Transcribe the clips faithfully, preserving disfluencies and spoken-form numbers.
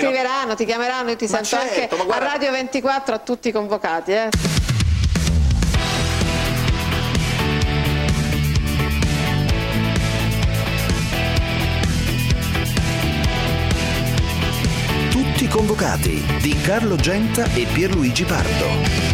scriveranno, no? Ti chiameranno, io ti ma sento certo, anche guarda... a Radio ventiquattro a tutti i convocati, eh. Tutti convocati di Carlo Genta e Pierluigi Pardo.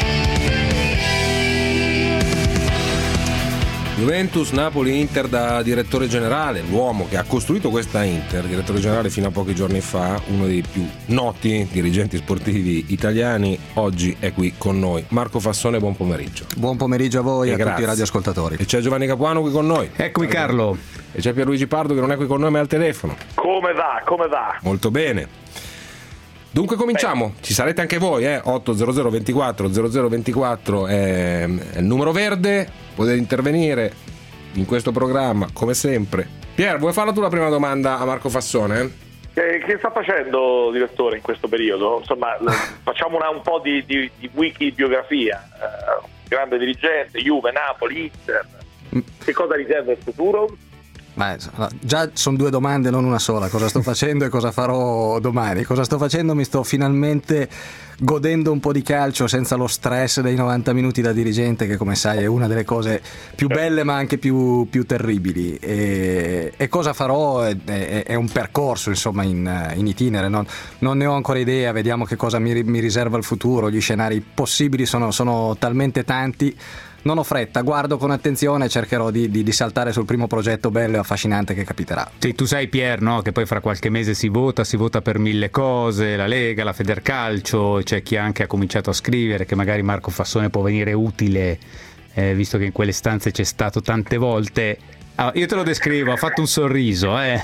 Juventus, Napoli, Inter da direttore generale, l'uomo che ha costruito questa Inter, direttore generale fino a pochi giorni fa, uno dei più noti dirigenti sportivi italiani, oggi è qui con noi. Marco Fassone, buon pomeriggio. Buon pomeriggio a voi e a grazie. tutti i radioascoltatori. E c'è Giovanni Capuano qui con noi. Eccomi Carlo. E c'è Pierluigi Pardo che non è qui con noi ma è al telefono. Come va? Come va? Molto bene. Dunque cominciamo, ci sarete anche voi, eh? otto zero zero ventiquattro zero zero ventiquattro è, è il numero verde, potete intervenire in questo programma come sempre. Pier, vuoi farla tu la prima domanda a Marco Fassone? Eh, che sta facendo, direttore, in questo periodo? Insomma, facciamo una, un po' di, di, di wiki biografia, eh, grande dirigente, Juve, Napoli, Inter, che cosa riserva il futuro? Beh, già sono due domande, non una sola. Cosa sto facendo e cosa farò domani? Cosa sto facendo? Mi sto finalmente godendo un po' di calcio senza lo stress dei novanta minuti da dirigente, che come sai è una delle cose più belle ma anche più, più terribili. E, e cosa farò è, è, è un percorso, insomma, in, in itinere. Non, non ne ho ancora idea, vediamo che cosa mi, mi riserva il futuro. Gli scenari possibili sono, sono talmente tanti. Non ho fretta, guardo con attenzione e cercherò di, di, di saltare sul primo progetto bello e affascinante che capiterà. Sì, tu sai Pier, no? Che poi fra qualche mese si vota, si vota per mille cose, la Lega, la Federcalcio, c'è chi anche ha cominciato a scrivere che magari Marco Fassone può venire utile, eh, visto che in quelle stanze c'è stato tante volte. Ah, io te lo descrivo, ha fatto un sorriso, eh.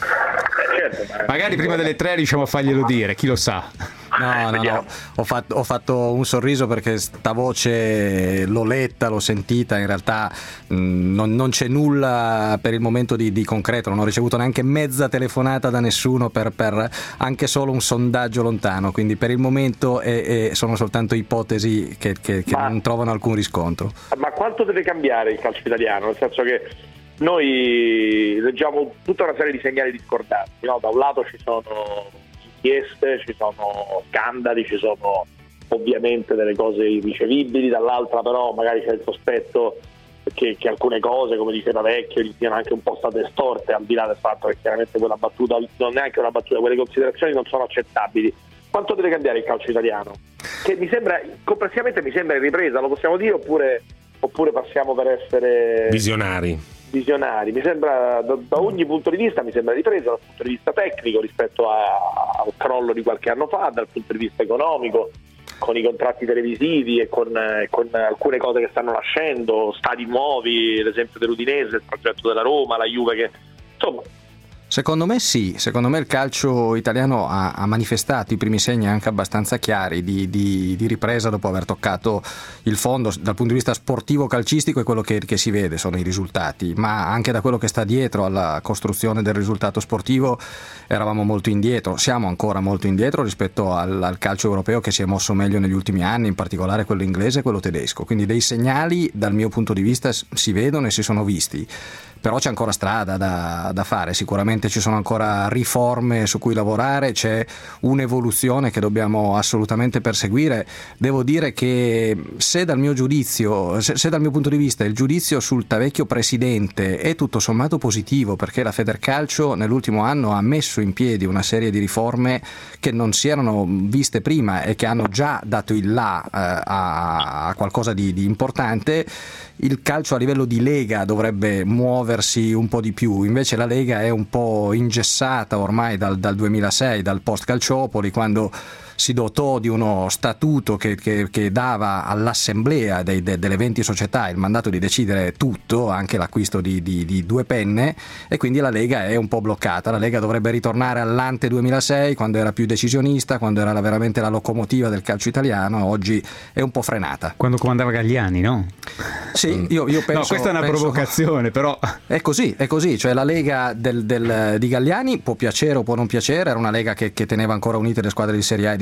Magari prima delle tre riusciamo a farglielo dire, chi lo sa. No, no, no. Ho fatto, ho fatto un sorriso perché sta voce l'ho letta, l'ho sentita, in realtà mh, non, non c'è nulla per il momento di, di concreto, non ho ricevuto neanche mezza telefonata da nessuno per, per anche solo un sondaggio lontano, quindi per il momento è, è, sono soltanto ipotesi che, che, che non trovano alcun riscontro. Ma quanto deve cambiare il calcio italiano? Nel senso che noi leggiamo tutta una serie di segnali discordanti, no? Da un lato ci sono inchieste, ci sono scandali, ci sono ovviamente delle cose irricevibili, dall'altra però magari c'è il sospetto che, che alcune cose, come diceva Vecchio, gli siano anche un po' state storte, al di là del fatto che chiaramente quella battuta non è neanche una battuta, quelle considerazioni non sono accettabili. Quanto deve cambiare il calcio italiano? Che mi sembra, complessivamente mi sembra in ripresa, lo possiamo dire, oppure, oppure passiamo per essere visionari? visionari, mi sembra da, da ogni punto di vista mi sembra ripresa dal punto di vista tecnico rispetto a, al crollo di qualche anno fa, dal punto di vista economico, con i contratti televisivi e con, eh, con alcune cose che stanno nascendo, stadi nuovi, l'esempio dell'Udinese, il progetto della Roma, la Juve, che insomma. Secondo me sì, secondo me il calcio italiano ha, ha manifestato i primi segni anche abbastanza chiari di, di, di ripresa dopo aver toccato il fondo dal punto di vista sportivo calcistico, e quello che, che si vede sono i risultati, ma anche da quello che sta dietro alla costruzione del risultato sportivo eravamo molto indietro, siamo ancora molto indietro rispetto al, al calcio europeo che si è mosso meglio negli ultimi anni, in particolare quello inglese e quello tedesco, quindi dei segnali dal mio punto di vista si vedono e si sono visti. Però c'è ancora strada da, da fare, sicuramente ci sono ancora riforme su cui lavorare, c'è un'evoluzione che dobbiamo assolutamente perseguire. Devo dire che se dal mio giudizio, se, se dal mio punto di vista il giudizio sul Tavecchio presidente è tutto sommato positivo, perché la Federcalcio nell'ultimo anno ha messo in piedi una serie di riforme che non si erano viste prima e che hanno già dato il là eh, a, a qualcosa di, di importante, il calcio a livello di Lega dovrebbe muoversi un po' di più, invece la Lega è un po' ingessata ormai dal, dal duemilasei, dal post Calciopoli, quando si dotò di uno statuto che, che, che dava all'assemblea dei, de, delle venti società il mandato di decidere tutto, anche l'acquisto di, di, di due penne, e quindi la Lega è un po' bloccata. La Lega dovrebbe ritornare all'ante duemilasei, quando era più decisionista, quando era la, veramente la locomotiva del calcio italiano. Oggi è un po' frenata. Quando comandava Galliani, no? Sì, io, io penso... No, questa è una penso, provocazione, però... È così, è così, cioè la Lega del, del, di Galliani può piacere o può non piacere, era una Lega che, che teneva ancora unite le squadre di Serie A e di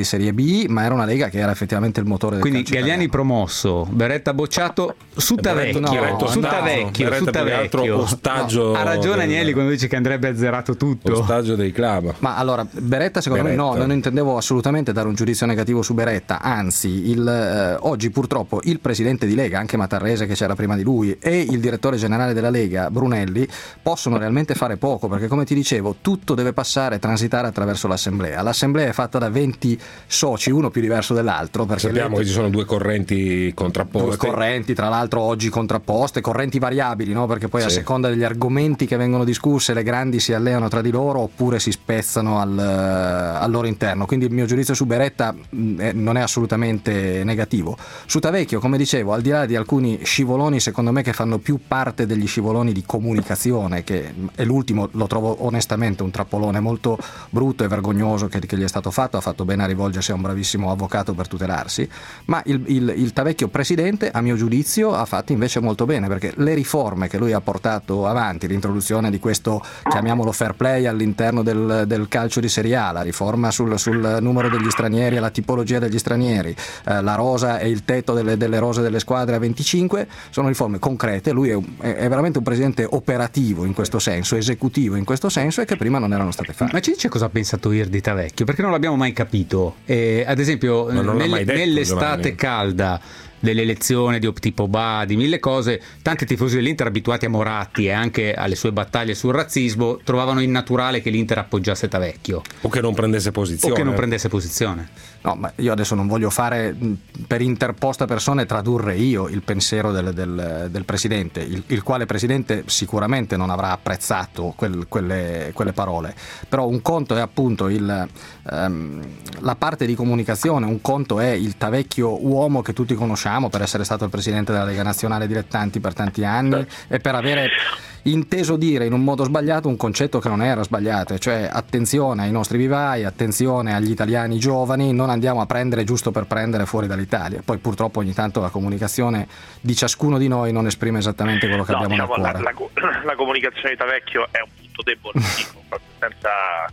di Serie B, ma era una Lega che era effettivamente il motore del Quindi calcio Galliani italiano. promosso, Beretta bocciato, Sutavecchio, no, Sutavecchio, no, Sutavecchio. ostaggio No, ha ragione del- Agnelli quando dice che andrebbe azzerato tutto. Ostaggio dei club. Ma allora, Beretta secondo Beretta. me no, non intendevo assolutamente dare un giudizio negativo su Beretta, anzi il, eh, oggi purtroppo il presidente di Lega, anche Matarrese che c'era prima di lui, e il direttore generale della Lega, Brunelli, possono realmente fare poco, perché come ti dicevo tutto deve passare, transitare attraverso l'assemblea. L'assemblea è fatta da venti soci, uno più diverso dell'altro, perché Sappiamo le- che ci sono due correnti due contrapposte. correnti, tra l'altro oggi contrapposte, correnti variabili, no? Perché poi a Sì. seconda degli argomenti che vengono discusse le grandi si alleano tra di loro oppure si spezzano al, al loro interno. Quindi il mio giudizio su Beretta mh, eh, non è assolutamente negativo. Su Tavecchio, come dicevo, al di là di alcuni scivoloni secondo me che fanno più parte degli scivoloni di comunicazione, che è l'ultimo, lo trovo onestamente un trappolone molto brutto e vergognoso che, che gli è stato fatto, ha fatto bene a rivolgersi a un bravissimo avvocato per tutelarsi, ma il, il, il Tavecchio presidente a mio giudizio ha fatto invece molto bene, perché le riforme che lui ha portato avanti, l'introduzione di questo, chiamiamolo fair play all'interno del, del calcio di Serie A, la riforma sul, sul numero degli stranieri e la tipologia degli stranieri, eh, la rosa e il tetto delle, delle rose delle squadre a venticinque, sono riforme concrete. Lui è, un, è veramente un presidente operativo in questo senso, esecutivo in questo senso, e che prima non erano state fatte. Ma ci dice cosa ha pensato I R di Tavecchio? Perché non l'abbiamo mai capito. Eh, ad esempio, Ma non l'ha nel- mai detto, nell'estate Giovanni. calda dell'elezione di Optipo Ba, di mille cose, tanti tifosi dell'Inter abituati a Moratti e anche alle sue battaglie sul razzismo trovavano innaturale che l'Inter appoggiasse Tavecchio O che non prendesse posizione. o che non prendesse posizione. No, ma io adesso non voglio fare mh, per interposta persona tradurre io il pensiero del, del, del presidente, il, il quale presidente sicuramente non avrà apprezzato quel, quelle, quelle parole, però un conto è appunto il, ehm, la parte di comunicazione, un conto è il Tavecchio uomo che tutti conosciamo per essere stato il presidente della Lega Nazionale Dilettanti per tanti anni e per avere inteso dire in un modo sbagliato un concetto che non era sbagliato, cioè attenzione ai nostri vivai, attenzione agli italiani giovani, non andiamo a prendere giusto per prendere fuori dall'Italia. Poi purtroppo ogni tanto la comunicazione di ciascuno di noi non esprime esattamente quello che No, diciamo, diciamo, abbiamo nel la, cuore. la, la comunicazione di Tavecchio è un punto debole, dico, senza,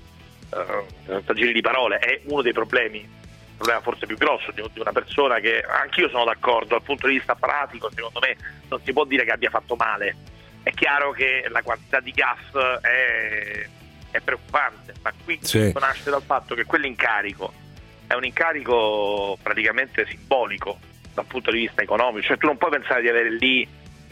uh, senza giri di parole, è uno dei problemi, il problema forse più grosso di, di una persona che anch'io sono d'accordo dal punto di vista pratico, secondo me non si può dire che abbia fatto male. È chiaro che la quantità di gas è, è preoccupante, ma qui Sì. tutto nasce dal fatto che quell'incarico è un incarico praticamente simbolico dal punto di vista economico, cioè tu non puoi pensare di avere lì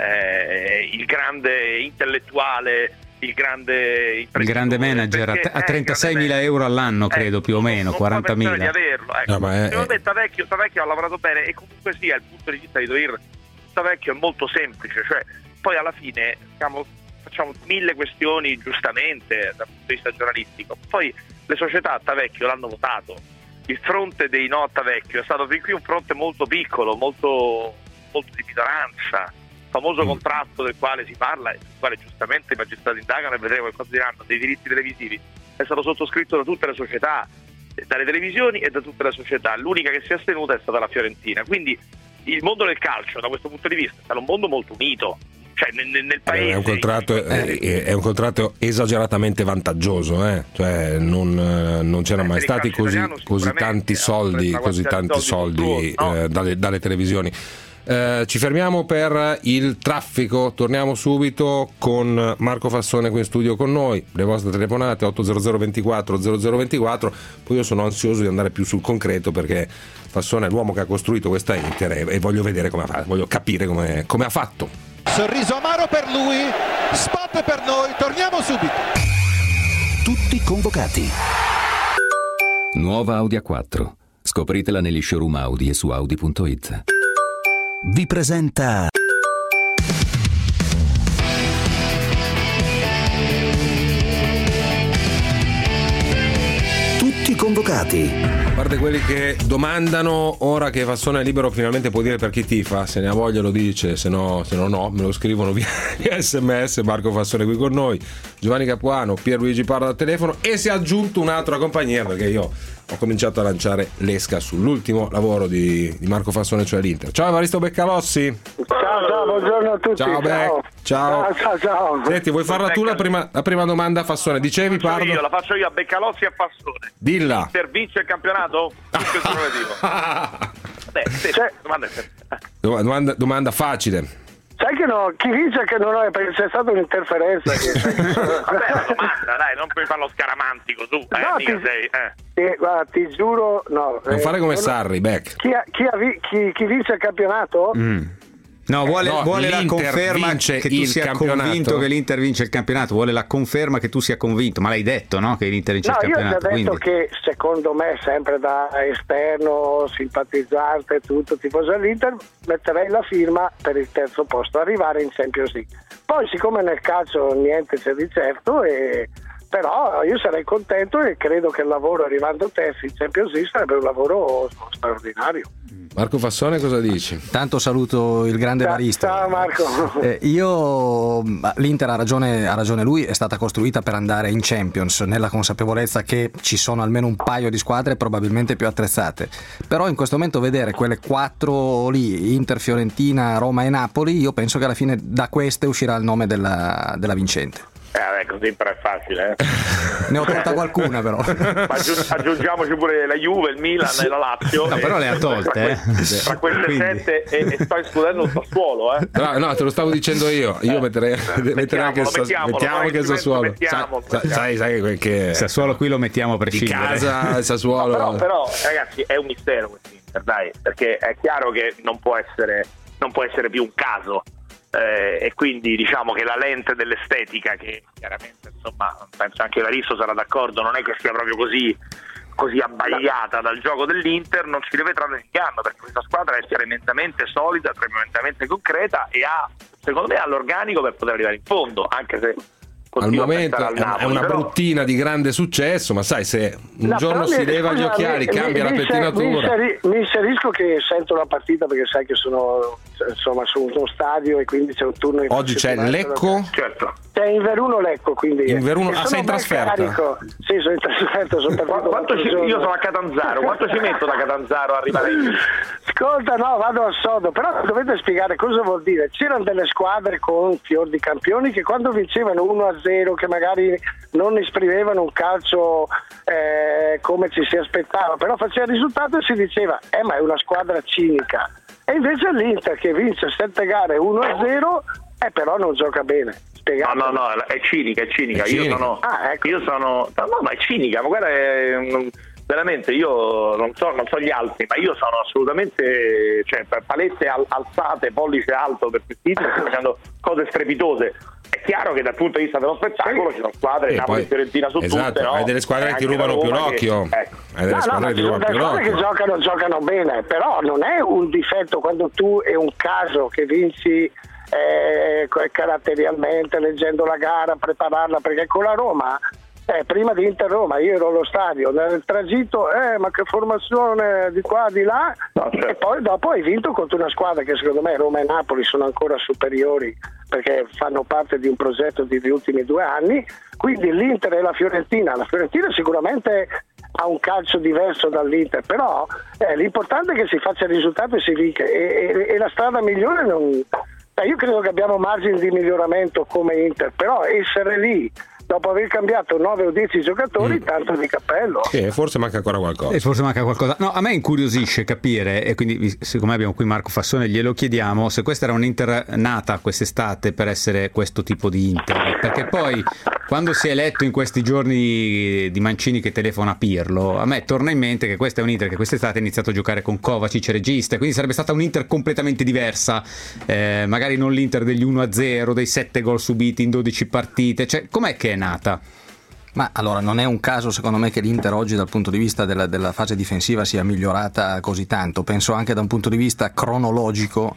eh, il grande intellettuale, il grande Il grande manager a, perché, a eh, trentaseimila grande euro all'anno, credo, eh, più o meno, non puoi quarantamila. pensare di averlo, ecco. No, ma è- Secondo me Tavecchio, Tavecchio ha lavorato bene, e comunque sia il punto di vista di Toir Tavecchio è molto semplice, cioè poi alla fine diciamo, facciamo mille questioni giustamente dal punto di vista giornalistico, poi le società a Tavecchio l'hanno votato, il fronte dei no a Tavecchio è stato fin qui un fronte molto piccolo, molto, molto di minoranza, il famoso Mm. contratto del quale si parla e sul quale giustamente i magistrati indagano e vedremo che cosa diranno, dei diritti televisivi, è stato sottoscritto da tutte le società, dalle televisioni e da tutte le società. L'unica che si è astenuta è stata la Fiorentina. Quindi il mondo del calcio da questo punto di vista è stato un mondo molto unito, cioè nel, nel paese È un contratto, eh, è, è un contratto esageratamente vantaggioso, eh? Cioè non, non c'erano mai per il stati calcio così, italiano così sicuramente tanti ha soldi, una così quantità di tanti soldi soldi mostruosa, no? eh, dalle, dalle televisioni. Eh, ci fermiamo per il traffico, torniamo subito con Marco Fassone qui in studio con noi, le vostre telefonate otto zero zero ventiquattro zero zero ventiquattro. Poi io sono ansioso di andare più sul concreto, perché Fassone è l'uomo che ha costruito questa Inter e, e voglio vedere come ha fatto, voglio capire come, come ha fatto. Sorriso amaro per lui, spot per noi, torniamo subito. Tutti convocati. Nuova Audi A quattro. Scopritela negli showroom Audi e su Audi punto it. Vi presenta Tutti convocati. A parte quelli che domandano, ora che Fassone è libero finalmente può dire per chi tifa, se ne ha voglia lo dice, se no, se no, no me lo scrivono via, via sms. Marco Fassone qui con noi, Giovanni Capuano, Pierluigi Parra al telefono, e si è aggiunto un'altra compagnia, perché io ho cominciato a lanciare l'esca sull'ultimo lavoro di, di Marco Fassone, cioè l'Inter. Ciao Evaristo Beccalossi. Ciao, ciao, buongiorno a tutti. Ciao, Beck. Ciao. Ciao, ciao, ciao. Senti, vuoi farla tu la prima, la prima domanda a Fassone? Dicevi, Faccio parlo? io, la faccio io a Beccalossi e a Fassone. Dilla. Inter vince il campionato? Questo è il Beh, sì, Cioè- domanda, Domanda, domanda facile. Sai che no, chi dice che non è, perché c'è stata un'interferenza. Che... Vabbè, la domanda, dai, non puoi farlo scaramantico tu, eh, No, mica ti- sei, eh. Eh, guarda, ti giuro, no. Non eh, fare come non- Sarri, Beck. Chi, ha- chi, ha vi- chi- chi vince il campionato? Mm. No, vuole, no, vuole la l'Inter conferma vince che tu il sia campionato. convinto che l'Inter vince il campionato, vuole la conferma che tu sia convinto, ma l'hai detto, no? Che l'Inter vince No, il io ho campionato. già detto Quindi... che secondo me, sempre da esterno, simpatizzante e tutto, tifoso dell'Inter, metterei la firma per il terzo posto, arrivare in Champions League. Poi, siccome nel calcio niente c'è di certo, e... però io sarei contento e credo che il lavoro arrivando terzi in Champions League sarebbe un lavoro straordinario. Marco Fassone, cosa dici? Tanto saluto il grande Ciao, Evaristo. ciao, Marco. Eh, io l'Inter ha ragione, ha ragione lui, è stata costruita per andare in Champions, nella consapevolezza che ci sono almeno un paio di squadre probabilmente più attrezzate. Però in questo momento vedere quelle quattro lì, Inter, Fiorentina, Roma e Napoli, io penso che alla fine da queste uscirà il nome della, della vincente. Eh, vabbè, così però è facile, eh. Ne ho tolta qualcuna però. Ma aggiung- aggiungiamoci pure la Juve, il Milan e la Lazio. No, e- però le ha tolte, tra, que- eh. tra queste Quindi. sette e, e sto escludendo il Sassuolo, eh. No, no, te lo stavo dicendo io. Io metterei, metterei anche il Sas- mettiamolo, mettiamo che il Sassuolo. mettiamolo, Sai, mettiamolo. sai, sai quel che Il Sassuolo qui lo mettiamo a di prescindere. casa il Sassuolo. No, però, però, ragazzi, è un mistero questo Inter, dai, perché è chiaro che non può essere, non può essere più un caso. Eh, e quindi diciamo che la lente dell'estetica, che chiaramente insomma penso anche Evaristo sarà d'accordo, non è che sia proprio così così abbagliata dal gioco dell'Inter, non ci deve trarre in inganno, perché questa squadra è tremendamente solida, tremendamente concreta e ha, secondo me, ha l'organico per poter arrivare in fondo, anche se al momento al è Napoli, è una però... bruttina di grande successo, ma sai, se un No, giorno però si mi- leva gli scusa, occhiali, mi- cambia mi- la mi pettinatura. Mi, inseri- mi inserisco che sento la partita perché sai che sono insomma su uno stadio e quindi c'è un turno in Oggi c'è il Lecco. Certo. C'è in Veruno Lecco, quindi In Veruno- e ah, sono sei in ben trasferta? carico. Sì, sono in trasferta, sono Qu- partito quanto l'altro ci, giorno. io sono a Catanzaro, quanto ci metto da Catanzaro a arrivare lì? Ascolta, no, vado al sodo, però dovete spiegare cosa vuol dire. C'erano delle squadre con fior di campioni che quando vincevano uno a zero, che magari non esprimevano un calcio eh, come ci si aspettava, però faceva il risultato e si diceva eh ma è una squadra cinica. E invece l'Inter che vince sette gare uno a zero eh, però non gioca bene. No, no, no, è cinica, è cinica. È Io cinica. sono, Ah, ecco. io sono, no, no, ma è cinica, ma guarda, è, mm, veramente io non so, non so gli altri, ma io sono assolutamente, cioè, palette al- alzate, pollice alto per questi Inter, sto facendo cose strepitose. È chiaro che dal punto di vista dello spettacolo ci sono squadre, E Napoli poi- e Fiorentina su esatto, tutte, no? hai delle squadre E che ti anche rubano la più Roma l'occhio. che- ecco. Hai delle No, no, squadre ma che ti ci sono rubano delle più squadre che l'occhio. giocano, giocano bene, però non è un difetto quando tu è un caso che vinci eh, caratterialmente, leggendo la gara, prepararla, perché con la Roma, eh, prima di Inter Roma, io ero allo stadio, nel tragitto, eh, ma che formazione di qua, di là, No, certo. e poi dopo hai vinto contro una squadra che secondo me Roma e Napoli sono ancora superiori perché fanno parte di un progetto degli ultimi due anni, quindi l'Inter e la Fiorentina, la Fiorentina sicuramente ha un calcio diverso dall'Inter, però eh, l'importante è che si faccia il risultato e si vinca, e, e, e la strada migliore non... eh, io credo che abbiamo margini di miglioramento come Inter, però essere lì dopo aver cambiato nove o dieci giocatori, Mm. tanto di cappello. Sì, forse manca ancora qualcosa. E forse manca qualcosa. No, a me incuriosisce capire, e quindi siccome abbiamo qui Marco Fassone glielo chiediamo, se questa era un'Inter nata quest'estate per essere questo tipo di Inter, perché poi quando si è letto in questi giorni di Mancini che telefona a Pirlo, a me torna in mente che questa è un'Inter che quest'estate ha iniziato a giocare con Kovacic regista, quindi sarebbe stata un'Inter completamente diversa, eh, magari non l'Inter degli uno a zero, dei sette gol subiti in dodici partite, cioè com'è che è nata? Ma allora non è un caso secondo me che l'Inter oggi dal punto di vista della, della fase difensiva sia migliorata così tanto, penso anche da un punto di vista cronologico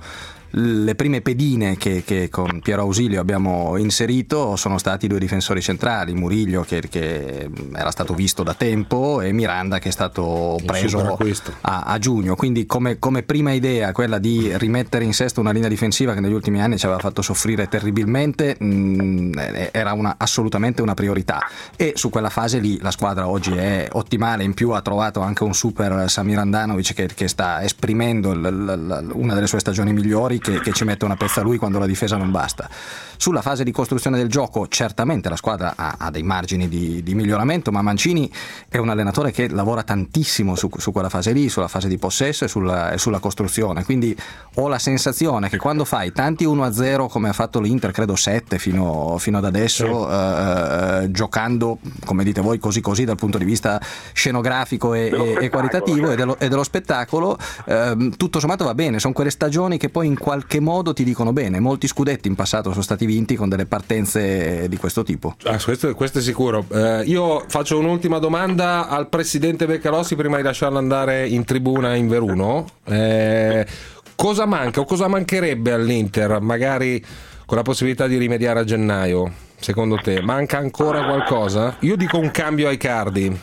le prime pedine che, che con Piero Ausilio abbiamo inserito sono stati i due difensori centrali, Murillo che, che era stato visto da tempo e Miranda che è stato preso a, a giugno, quindi come, come prima idea quella di rimettere in sesto una linea difensiva che negli ultimi anni ci aveva fatto soffrire terribilmente mh, era una, assolutamente una priorità, e su quella fase lì la squadra oggi è ottimale, in più ha trovato anche un super Samir Handanovic che, che sta esprimendo l, l, una delle sue stagioni migliori, che, che ci mette una pezza a lui quando la difesa non basta. Sulla fase di costruzione del gioco certamente la squadra ha, ha dei margini di, di miglioramento, ma Mancini è un allenatore che lavora tantissimo su, su quella fase lì, sulla fase di possesso e sulla, e sulla costruzione, quindi ho la sensazione che quando fai tanti uno a zero come ha fatto l'Inter, credo sette fino, fino ad adesso, sì. eh, giocando come dite voi così così dal punto di vista scenografico e, e, e qualitativo e dello, e dello spettacolo, eh, tutto sommato va bene, sono quelle stagioni che poi in qualche modo ti dicono bene. Molti scudetti in passato sono stati vinti con delle partenze di questo tipo. Ah, questo, questo è sicuro. Eh, io faccio un'ultima domanda al presidente Beccalossi prima di lasciarlo andare in tribuna in Veruno. Eh, cosa manca o cosa mancherebbe all'Inter, magari con la possibilità di rimediare a gennaio? Secondo te manca ancora qualcosa? Io dico un cambio ai Icardi.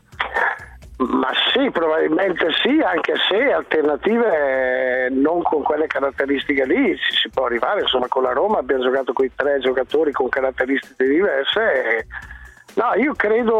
Ma sì, probabilmente sì, anche se alternative non con quelle caratteristiche lì si, si può arrivare, insomma con la Roma abbiamo giocato con i tre giocatori con caratteristiche diverse e... No, io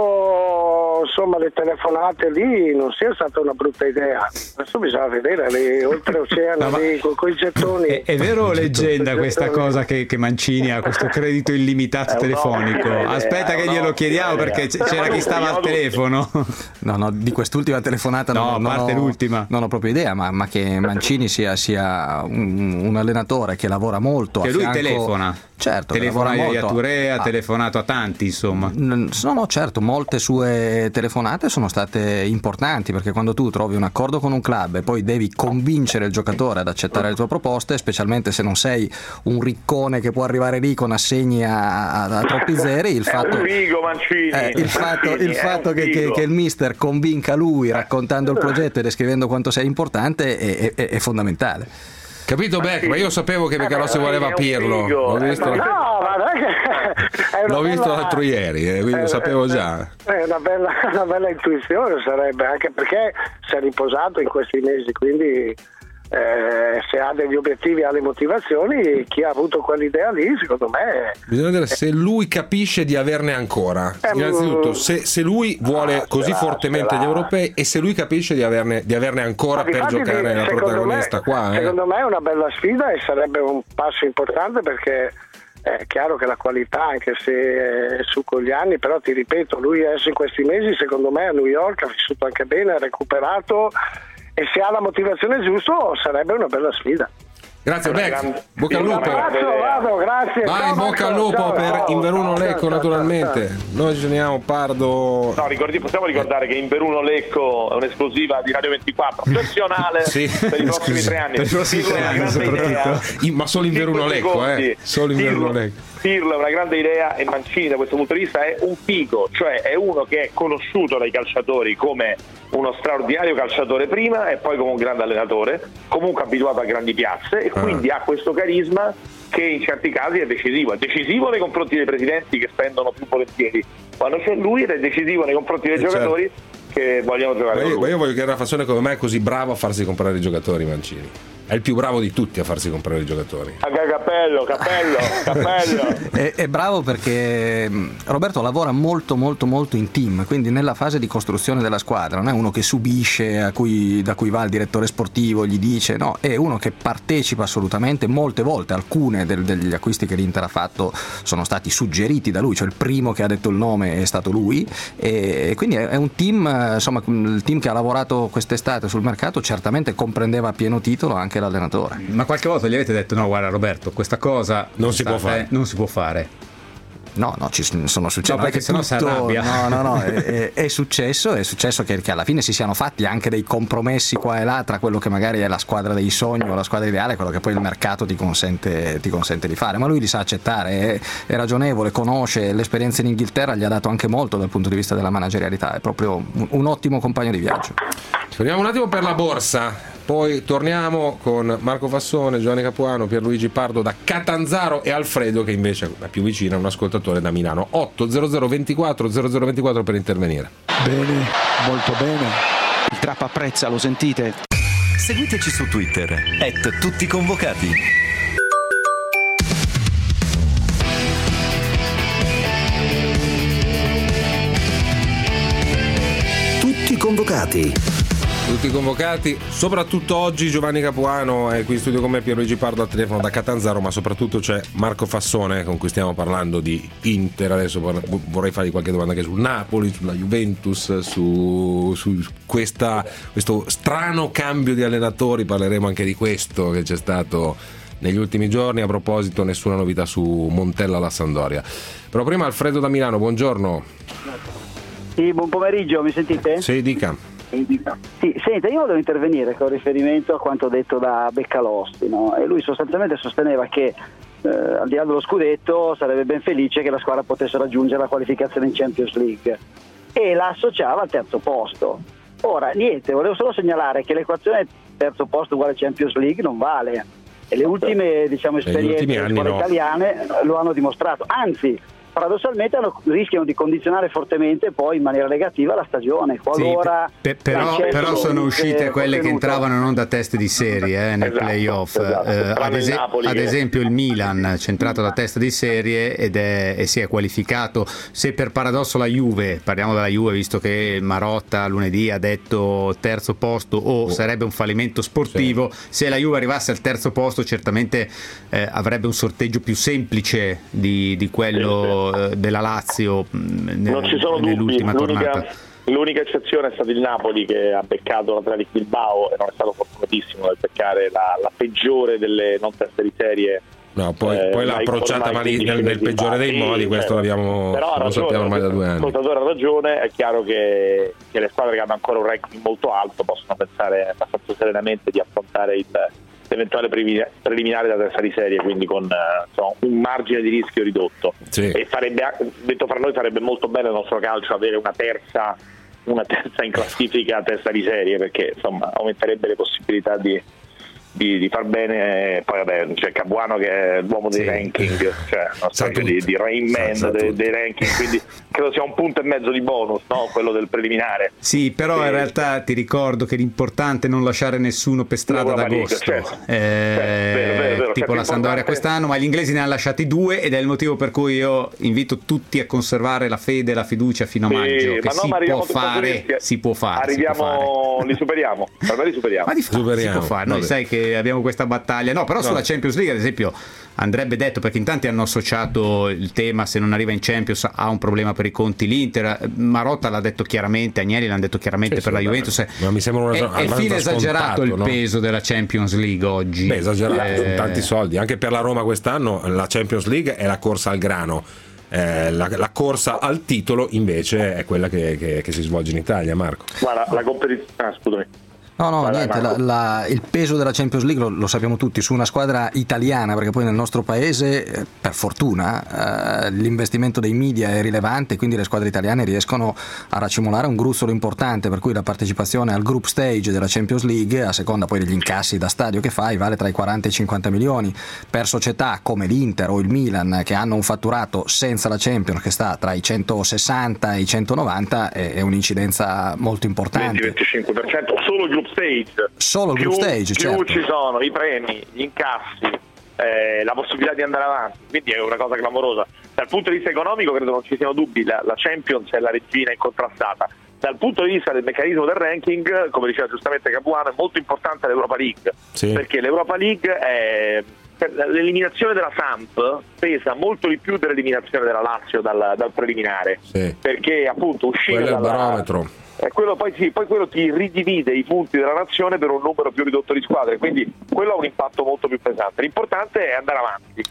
credo insomma le telefonate lì non sia stata una brutta idea. Adesso bisogna vedere le oltreoceano no, lì con quei gettoni. È, è vero o leggenda questa cosa che, che Mancini ha questo credito illimitato telefonico? Aspetta che glielo chiediamo perché c'era chi stava al telefono. No, no, di quest'ultima telefonata no, non, a parte non ho, l'ultima. Non ho proprio idea, ma, ma che Mancini sia, sia un, un allenatore che lavora molto. Che a lui fianco, telefona. Certo, telefona a Touré, ha ah, telefonato a tanti, insomma. No, no, certo, molte sue telefonate sono state importanti perché quando tu trovi un accordo con un club e poi devi convincere il giocatore ad accettare le tue proposte, specialmente se non sei un riccone che può arrivare lì con assegni a, a, a troppi zeri, il fatto, figo, Mancini, eh, il fatto, il fatto che, che, che il mister convinca lui raccontando il progetto e descrivendo quanto sei importante è, è, è fondamentale. Capito Beck, ma io sapevo che Beccalossi eh, voleva Pirlo. L'ho visto, no, ma non è che è l'ho bella, visto l'altro ieri, eh, quindi eh, lo sapevo eh, già. È una bella, una bella intuizione sarebbe, anche perché si è riposato in questi mesi, quindi eh, se ha degli obiettivi, ha le motivazioni, chi ha avuto quell'idea lì, secondo me... Bisogna vedere se lui capisce di averne ancora. Eh, Innanzitutto, se, se lui vuole ah, così fortemente gli europei e se lui capisce di averne, di averne ancora per giocare la protagonista me, qua. Eh. Secondo me è una bella sfida e sarebbe un passo importante perché è chiaro che la qualità, anche se è su con gli anni, però ti ripeto, lui adesso in questi mesi, secondo me a New York ha vissuto anche bene, ha recuperato e se ha la motivazione giusta sarebbe una bella sfida. Grazie Beck, bocca al lupo. Vado, grazie. Vai, in bocca al lupo ciao, per Inveruno Lecco ciao, naturalmente. Ciao, ciao. Noi ci teniamo Pardo. No, ricordi, possiamo ricordare che Inveruno Lecco è un'esclusiva di Radio ventiquattro professionale sì. per i prossimi tre anni. Per i prossimi tre anni soprattutto. In, ma solo Inveruno Lecco, eh. Solo Inveruno Lecco. Pirlo è una grande idea e Mancini da questo punto di vista è un figo, cioè è uno che è conosciuto dai calciatori come uno straordinario calciatore prima e poi come un grande allenatore, comunque abituato a grandi piazze e quindi ah. ha questo carisma che in certi casi è decisivo, è decisivo nei confronti dei presidenti che spendono più volentieri quando c'è lui ed è decisivo nei confronti dei eh giocatori certo. che vogliono giocare ma con io, lui. Ma io voglio chiedere una fazione come me è così bravo a farsi comprare i giocatori Mancini. È il più bravo di tutti a farsi comprare i giocatori. Cappello, cappello, cappello. È, è bravo perché Roberto lavora molto molto molto in team, quindi nella fase di costruzione della squadra non è uno che subisce, a cui, da cui va il direttore sportivo, gli dice, no, è uno che partecipa assolutamente molte volte. Alcune del, degli acquisti che l'Inter ha fatto sono stati suggeriti da lui, cioè il primo che ha detto il nome è stato lui e quindi è, è un team, insomma il team che ha lavorato quest'estate sul mercato certamente comprendeva a pieno titolo anche l'allenatore. Ma qualche volta gli avete detto no guarda Roberto questa cosa non si può fare, non si può fare? No, no, ci sono successi. No, perché sennò si arrabbia. No, no, no, è, è successo, è successo che, che alla fine si siano fatti anche dei compromessi qua e là tra quello che magari è la squadra dei sogni o la squadra ideale e quello che poi il mercato ti consente, ti consente di fare. Ma lui li sa accettare, è, è ragionevole, conosce, l'esperienza in Inghilterra gli ha dato anche molto dal punto di vista della managerialità, è proprio un, un ottimo compagno di viaggio. Torniamo un attimo per la borsa. Poi torniamo con Marco Fassone, Giovanni Capuano, Pierluigi Pardo da Catanzaro e Alfredo che invece è più vicino, è un ascoltatore da Milano. otto zero zero ventiquattro zero zero ventiquattro per intervenire. Bene, molto bene. Il trap apprezza, lo sentite? Seguiteci su Twitter at tutti convocati. Tutti convocati. Tutti convocati, soprattutto oggi Giovanni Capuano è qui in studio con me, Pierluigi Pardo al telefono da Catanzaro, ma soprattutto c'è Marco Fassone con cui stiamo parlando di Inter. Adesso vorrei fargli qualche domanda anche sul Napoli, sulla Juventus, su, su questa, questo strano cambio di allenatori, parleremo anche di questo che c'è stato negli ultimi giorni. A proposito, nessuna novità su Montella alla Sampdoria. Però prima Alfredo da Milano, buongiorno. Sì, buon pomeriggio, mi sentite? Sì, dica. Sì, senta, io volevo intervenire con riferimento a quanto detto da Beccalosti, no? E lui sostanzialmente sosteneva che eh, al di là dello scudetto sarebbe ben felice che la squadra potesse raggiungere la qualificazione in Champions League e la associava al terzo posto. Ora, niente, volevo solo segnalare che l'equazione terzo posto uguale Champions League non vale e le ultime, diciamo, esperienze delle squadre no. italiane lo hanno dimostrato, anzi paradossalmente hanno, rischiano di condizionare fortemente poi in maniera negativa la stagione qualora sì, pe- però, però sono uscite quelle che entravano non da test di serie eh, nel esatto, playoff esatto. eh, ad, es- ad esempio il Milan centrato da test di serie ed è, e si è qualificato. Se per paradosso la Juve, parliamo della Juve visto che Marotta lunedì ha detto terzo posto o oh. sarebbe un fallimento sportivo, sì. se la Juve arrivasse al terzo posto certamente eh, avrebbe un sorteggio più semplice di, di quello sì, sì. della Lazio nel, non ci sono nell'ultima dubbi. tornata. L'unica, l'unica eccezione è stato il Napoli che ha beccato l'Athletic Bilbao e non è stato fortunatissimo nel beccare la, la peggiore delle non teste di serie. No, poi, eh, poi l'ha approcciata mali, nel, nel peggiore dei modi, sì, questo l'abbiamo, però lo sappiamo ormai da due anni. L'ascoltatore ha ragione, è chiaro che, che le squadre che hanno ancora un ranking molto alto possono pensare abbastanza serenamente di affrontare il l'eventuale preliminare da terza di serie, quindi con insomma, un margine di rischio ridotto. Sì. E farebbe, detto fra noi, farebbe molto bene il nostro calcio avere una terza, una terza in classifica a terza di serie, perché insomma aumenterebbe le possibilità di, di, di far bene. Poi vabbè, c'è Capuano che è l'uomo dei sì. ranking, cioè una specie di, di Rain Man dei, dei ranking, quindi credo sia un punto e mezzo di bonus, no? Quello del preliminare. Sì, però sì. in realtà ti ricordo che l'importante è non lasciare nessuno per strada ad agosto, certo. eh, vero, vero, vero, tipo la Sampdoria quest'anno, ma gli inglesi ne hanno lasciati due ed è il motivo per cui io invito tutti a conservare la fede e la fiducia fino a maggio, sì, che si, no, può fare, si può fare arriviamo, si può fare. li superiamo per me li superiamo, ma di fatto superiamo. Si può fare, noi sai che abbiamo questa battaglia, no, però no. sulla Champions League ad esempio andrebbe detto, perché in tanti hanno associato il tema se non arriva in Champions ha un problema per i conti l'Inter, Marotta l'ha detto chiaramente, Agnelli l'ha detto chiaramente sì, per sì, la Juventus, ma mi sembra una, è, è fine esagerato il no? peso della Champions League oggi. Beh, esagerato, eh... tanti soldi anche per la Roma quest'anno. La Champions League è la corsa al grano, eh, la, la corsa al titolo invece è quella che, che, che si svolge in Italia. Marco, guarda, la competizione ah, scusami No, no, niente, la, la, il peso della Champions League lo, lo sappiamo tutti, su una squadra italiana, perché poi nel nostro paese, per fortuna, eh, l'investimento dei media è rilevante, quindi le squadre italiane riescono a racimolare un gruzzolo importante, per cui la partecipazione al group stage della Champions League, a seconda poi degli incassi da stadio che fai, vale tra i quaranta e i cinquanta milioni. Per società come l'Inter o il Milan, che hanno un fatturato senza la Champions che sta tra i centosessanta e i centonovanta, è, è un'incidenza molto importante. venti venticinque per cento solo il group stage, solo il più, group stage, più certo. ci sono i premi, gli incassi, eh, la possibilità di andare avanti, quindi è una cosa clamorosa. Dal punto di vista economico credo non ci siano dubbi, la, la Champions è la regina incontrastata. Dal punto di vista del meccanismo del ranking, come diceva giustamente Capuano, è molto importante l'Europa League, sì. perché l'Europa League è l'eliminazione della Samp pesa molto di più dell'eliminazione della Lazio dal, dal preliminare, sì. perché appunto uscire quello dalla, è il barometro. Eh, quello poi, sì, poi quello ti ridivide i punti della nazione per un numero più ridotto di squadre, quindi quello ha un impatto molto più pesante. L'importante è andare avanti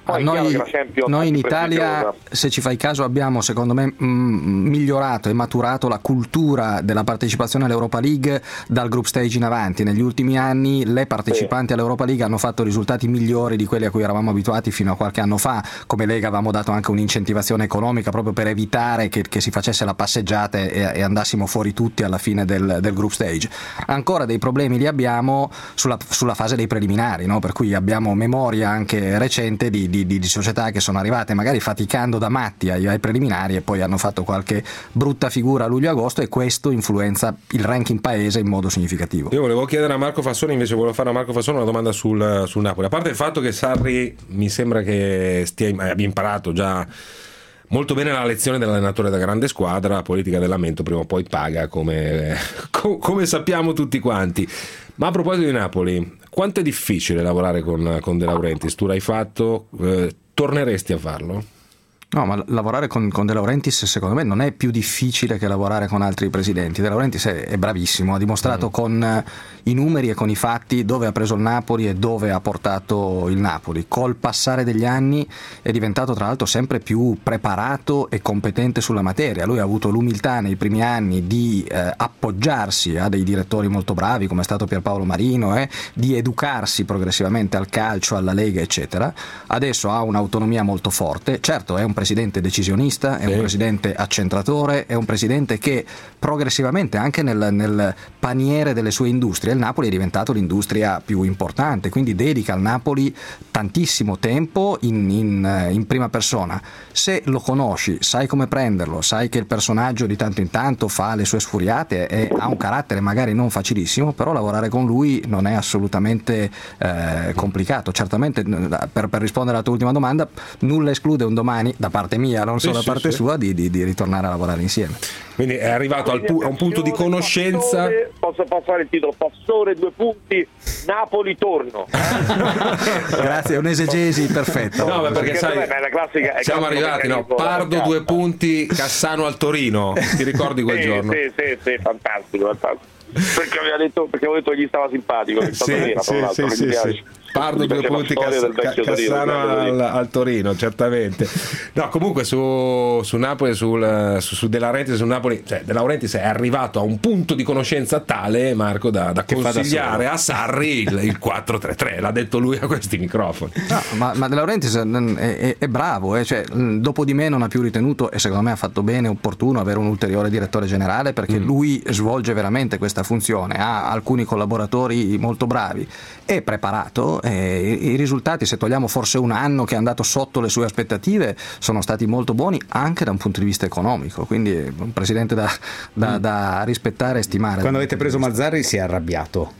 Poi noi, Champions noi in Italia, se ci fai caso, abbiamo secondo me mh, migliorato e maturato la cultura della partecipazione all'Europa League dal group stage in avanti. Negli ultimi anni le partecipanti sì. all'Europa League hanno fatto risultati migliori di quelli a cui eravamo abituati fino a qualche anno fa. Come Lega avevamo dato anche un'incentivazione economica proprio per evitare che, che si facesse la passeggiata e, e andassimo fuori tutti alla fine del, del group stage. Ancora dei problemi li abbiamo sulla, sulla fase dei preliminari, no? Per cui abbiamo memoria anche recente di Di, di, di società che sono arrivate magari faticando da matti ai, ai preliminari e poi hanno fatto qualche brutta figura a luglio-agosto, e questo influenza il ranking paese in modo significativo. Io volevo chiedere a Marco Fassoni, invece volevo fare a Marco Fassoni una domanda sul, sul Napoli. A parte il fatto che Sarri mi sembra che stia, abbia imparato già molto bene la lezione dell'allenatore da grande squadra, la politica del lamento prima o poi paga, come, come sappiamo tutti quanti. Ma a proposito di Napoli, quanto è difficile lavorare con, con De Laurentiis? Tu l'hai fatto, eh, torneresti a farlo? No, ma lavorare con, con De Laurentiis secondo me non è più difficile che lavorare con altri presidenti. De Laurentiis è, è bravissimo, ha dimostrato mm. con i numeri e con i fatti dove ha preso il Napoli e dove ha portato il Napoli. Col passare degli anni è diventato tra l'altro sempre più preparato e competente sulla materia. Lui ha avuto l'umiltà nei primi anni di eh, appoggiarsi a dei direttori molto bravi come è stato Pierpaolo Marino, eh, di educarsi progressivamente al calcio, alla Lega eccetera. Adesso ha un'autonomia molto forte, certo è un presidente decisionista, è sì. un presidente accentratore, è un presidente che progressivamente anche nel, nel paniere delle sue industrie, il Napoli è diventato l'industria più importante, quindi dedica al Napoli tantissimo tempo in, in, in prima persona. Se lo conosci, sai come prenderlo, sai che il personaggio di tanto in tanto fa le sue sfuriate e ha un carattere magari non facilissimo, però lavorare con lui non è assolutamente eh, complicato. Certamente, per, per rispondere alla tua ultima domanda, nulla esclude un domani, da parte mia, non solo sì, da parte sì, sua, sì. Di, di, di ritornare a lavorare insieme. Quindi è arrivato al pu- a un punto di conoscenza. Pastore, posso passare il titolo Pastore due punti Napoli torno. Grazie, è un'esegesi perfetta. No, perché, perché sai, è la classica, è siamo arrivati, no? Pardo due punti, Cassano al Torino. Ti ricordi quel sì, giorno? Sì, sì, sì, fantastico, fantastico. Perché aveva detto, perché avevo detto che gli stava simpatico, che sì, era, sì, sì, sì, sì. Pardo due punti, Cass- Cassano al, al Torino, certamente. No, comunque su, su Napoli, sul, su, su De Laurentiis, su Napoli, cioè De Laurentiis è arrivato a un punto di conoscenza tale, Marco, da, da consigliare a Sarri il, il quattro tre tre, l'ha detto lui a questi microfoni. No, ma, ma De Laurentiis è, è, è bravo, eh? Cioè, dopo di me non ha più ritenuto, e secondo me ha fatto bene, opportuno avere un ulteriore direttore generale, perché mm. lui svolge veramente questa funzione, ha alcuni collaboratori molto bravi, è preparato. Eh, i risultati, se togliamo forse un anno che è andato sotto le sue aspettative, sono stati molto buoni anche da un punto di vista economico, quindi è un presidente da, da, da rispettare e stimare. Quando avete preso Mazzarri si è arrabbiato?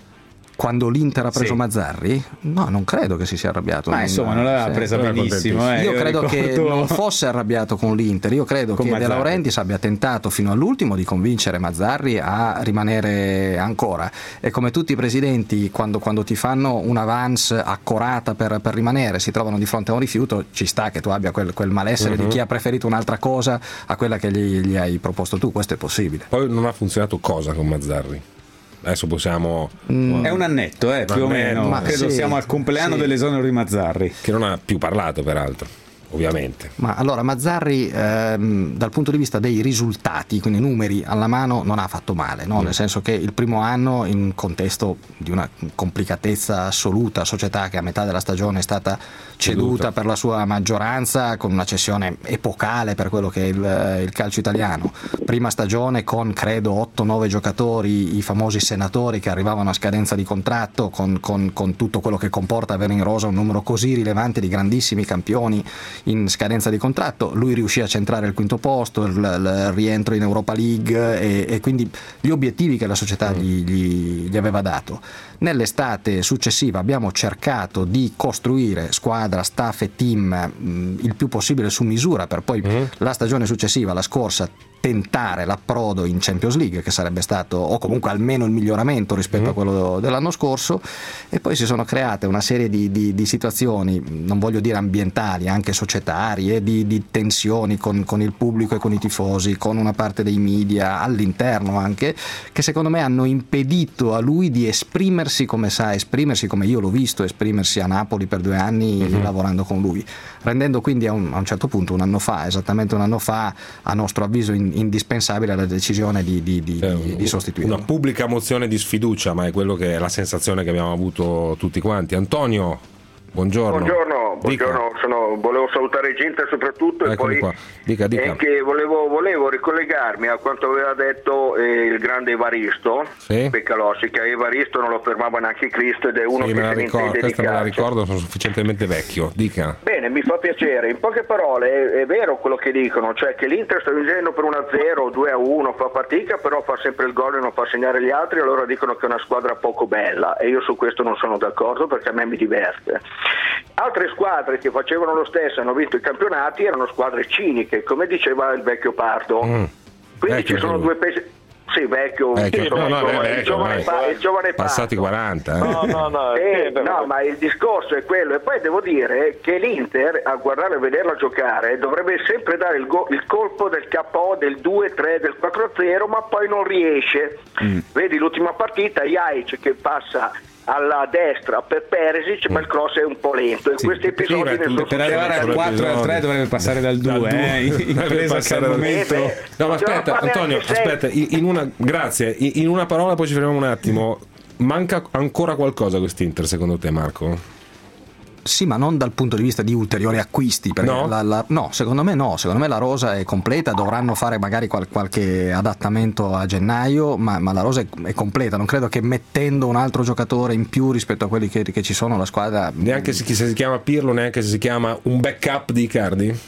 Quando l'Inter ha preso sì. Mazzarri? No, non credo che si sia arrabbiato. Ma insomma non l'aveva sì. presa benissimo. Eh, io, io credo ricordo... che non fosse arrabbiato con l'Inter, io credo con che Mazzarri. De Laurentiis abbia tentato fino all'ultimo di convincere Mazzarri a rimanere ancora. E come tutti i presidenti, quando, quando ti fanno un avance accorata per, per rimanere, si trovano di fronte a un rifiuto, ci sta che tu abbia quel, quel malessere uh-huh. di chi ha preferito un'altra cosa a quella che gli, gli hai proposto tu, questo è possibile. Poi non ha funzionato cosa con Mazzarri? Adesso possiamo mm. è un annetto eh, più o meno, ma credo sì, siamo al compleanno sì. dell'esonero di Mazzarri, che non ha più parlato peraltro, ovviamente. Ma allora Mazzarri ehm, dal punto di vista dei risultati, quindi numeri alla mano, non ha fatto male, no? mm. nel senso che il primo anno, in un contesto di una complicatezza assoluta, società che a metà della stagione è stata ceduta, ceduta. per la sua maggioranza, con una cessione epocale per quello che è il, il calcio italiano, prima stagione con credo otto nove giocatori, i famosi senatori che arrivavano a scadenza di contratto, con, con, con tutto quello che comporta avere in rosa un numero così rilevante di grandissimi campioni in scadenza di contratto. Lui riuscì a centrare il quinto posto, il, il rientro in Europa League e, e quindi gli obiettivi che la società gli, gli, gli aveva dato. Nell'estate successiva abbiamo cercato di costruire squadra, staff e team mh, il più possibile su misura per poi mm. la stagione successiva, la scorsa, tentare l'approdo in Champions League, che sarebbe stato, o comunque almeno il miglioramento rispetto mm. a quello dell'anno scorso, e poi si sono create una serie di, di, di situazioni, non voglio dire ambientali, anche societarie, di, di tensioni con, con il pubblico e con i tifosi, con una parte dei media all'interno anche, che secondo me hanno impedito a lui di esprimersi come sa esprimersi, come io l'ho visto esprimersi a Napoli per due anni mm-hmm. lavorando con lui, rendendo quindi a un, a un certo punto, un anno fa, esattamente un anno fa, a nostro avviso in, indispensabile la decisione di, di, di, eh, di, di sostituirlo. Una pubblica mozione di sfiducia, ma è quello che è la sensazione che abbiamo avuto tutti quanti. Antonio, buongiorno. Buongiorno, buongiorno. Sono, volevo salutare Ginter soprattutto. Eccoli e poi qua. Dica, dica. Anche volevo, volevo ricollegarmi a quanto aveva detto eh, il grande Evaristo sì. Beccalossi, che Evaristo non lo fermava neanche Cristo ed è uno sì, che me la se ne ricordo, intende di questa me la calcio. ricordo, sono sufficientemente vecchio. Dica. Bene, mi fa piacere. In poche parole è, è vero quello che dicono, cioè che l'Inter sta vincendo per uno a zero o due a uno, fa fatica, però fa sempre il gol e non fa segnare gli altri, allora dicono che è una squadra poco bella, e io su questo non sono d'accordo, perché a me mi diverte. Altre squadre che facevano lo stesso, hanno vinto i campionati, erano squadre ciniche, come diceva il vecchio Pardo. Mm. Quindi vecchio ci sono due pesi. Sì, vecchio, vecchio. No, no, giovane, vecchio, il giovane, pa- il giovane passati Pardo. quaranta. Eh. No, no, no, eh, no, ma il discorso è quello, e poi devo dire che l'Inter, a guardare e vederla giocare, dovrebbe sempre dare il, go- il colpo del K O del due tre, del quattro a zero, ma poi non riesce. Mm. Vedi l'ultima partita, Jaic che passa alla destra per Perisic, ma il cross è un po' lento, e sì, questi episodi sì, per, per arrivare al quattro e al tre dovrebbe passare dal due, eh, in presa che al momento eh, no, ma aspetta Antonio, aspetta, in una, grazie, in una parola poi ci fermiamo un attimo. Manca ancora qualcosa quest'Inter secondo te, Marco? Sì, ma non dal punto di vista di ulteriori acquisti, perché no? La, la, no, secondo me no, secondo me la rosa è completa, dovranno fare magari qual, qualche adattamento a gennaio, ma, ma la rosa è, è completa, non credo che mettendo un altro giocatore in più rispetto a quelli che, che ci sono la squadra... Neanche se, se si chiama Pirlo, neanche se si chiama un backup di Icardi?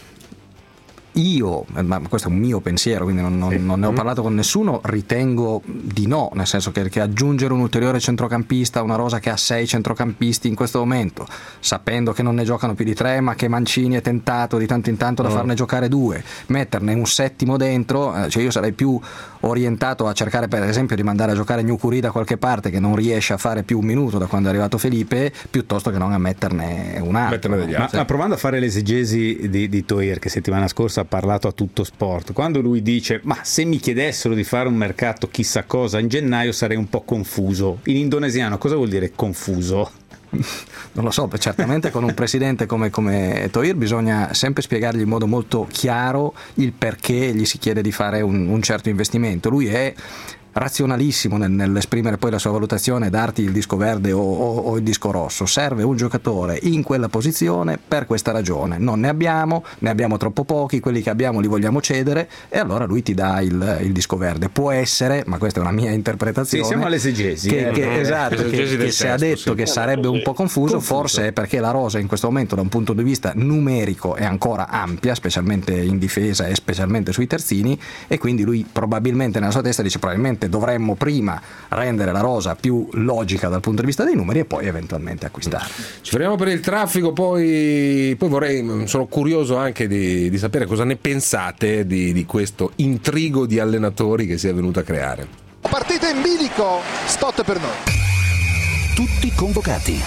Io, ma questo è un mio pensiero, quindi non, non, non ne ho parlato con nessuno, ritengo di no, nel senso che, che aggiungere un ulteriore centrocampista a una rosa che ha sei centrocampisti in questo momento, sapendo che non ne giocano più di tre, ma che Mancini è tentato di tanto in tanto da farne giocare due, metterne un settimo dentro, eh, cioè io sarei più orientato a cercare per esempio di mandare a giocare Gnukuri da qualche parte, che non riesce a fare più un minuto da quando è arrivato Felipe, piuttosto che non a metterne un altro. Metterne degli altri. Ma, ma provando a fare l'esegesi di, di Toir, che settimana scorsa ha parlato a Tutto Sport, quando lui dice ma se mi chiedessero di fare un mercato chissà cosa in gennaio sarei un po' confuso, in indonesiano cosa vuol dire confuso? Non lo so, certamente con un presidente come, come Toir bisogna sempre spiegargli in modo molto chiaro il perché gli si chiede di fare un, un certo investimento. Lui è razionalissimo nel, nell'esprimere poi la sua valutazione, darti il disco verde o, o, o il disco rosso. Serve un giocatore in quella posizione per questa ragione, non ne abbiamo, ne abbiamo troppo pochi, quelli che abbiamo li vogliamo cedere, e allora lui ti dà il, il disco verde. Può essere, ma questa è una mia interpretazione, sì, siamo all'esegesi, che, eh, che, eh, esatto, che, che testo, se ha detto sì. che sarebbe un po' confuso, confuso, forse è perché la rosa in questo momento da un punto di vista numerico è ancora ampia, specialmente in difesa e specialmente sui terzini, e quindi lui probabilmente nella sua testa dice probabilmente dovremmo prima rendere la rosa più logica dal punto di vista dei numeri e poi eventualmente acquistare. Ci fermiamo per il traffico, poi, poi vorrei, sono curioso anche di, di sapere cosa ne pensate di, di questo intrigo di allenatori che si è venuto a creare. Partita in bilico, spot per noi. Tutti convocati.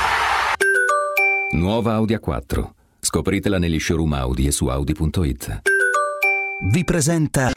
Nuova Audi A quattro. Scopritela negli showroom Audi e su Audi punto it. Vi presenta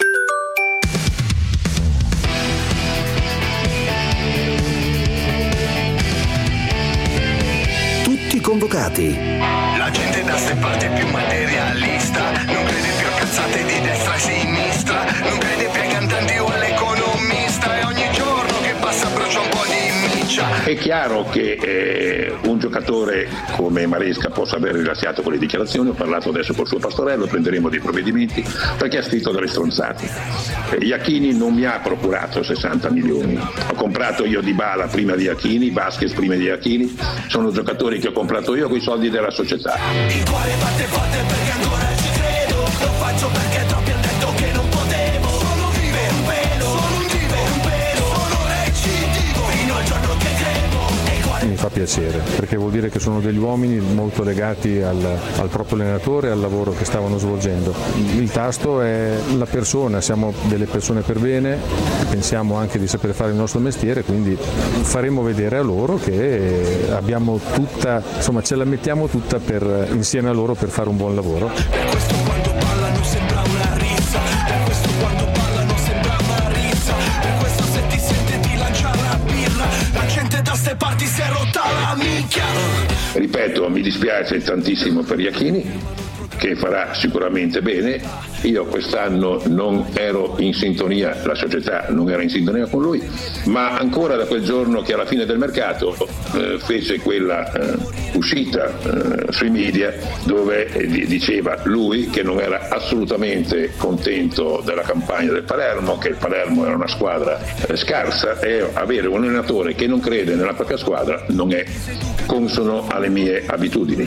Tutti convocati. La gente da ste parti è più materialista, non crede più a cazzate di destra e sinistra, non crede più ai cantanti o all'economista, e ogni giorno che passa brucia un po' di miccia. È chiaro che eh, un giocatore come Maresca possa aver rilasciato quelle dichiarazioni. Ho parlato adesso col suo Pastorello, prenderemo dei provvedimenti, perché ha scritto delle stronzate. eh, Iachini non mi ha procurato sessanta milioni, ho comprato io Dybala prima di Iachini, Vasquez prima di Iachini, sono giocatori che ho comprato io con i soldi della società. Il cuore batte forte perché ancora ci credo, lo faccio perché troppi hanno detto che non potevo. Solo vive un pelo, solo un vivo un pelo, solo recidivo, fino al giorno che credo. mi fa piacere, perché vuol dire che sono degli uomini molto legati al, al proprio allenatore e al lavoro che stavano svolgendo. Il tasto è la persona, siamo delle persone per bene, pensiamo anche di saper fare il nostro mestiere, quindi faremo vedere a loro che abbiamo tutta, insomma ce la mettiamo tutta per, insieme a loro per fare un buon lavoro. Per questo quando ballano sembra una rissa, per questo quando ballano sembra una rissa, per questo se ti sente ti lancia la birra, la gente da ste parti si è rotta la minchia. Ripeto, mi dispiace tantissimo per Iachini, che farà sicuramente bene. Io quest'anno non ero in sintonia, la società non era in sintonia con lui, ma ancora da quel giorno che alla fine del mercato eh, fece quella eh, uscita eh, sui media dove eh, diceva lui che non era assolutamente contento della campagna del Palermo, che il Palermo era una squadra eh, scarsa, e avere un allenatore che non crede nella propria squadra non è consono alle mie abitudini.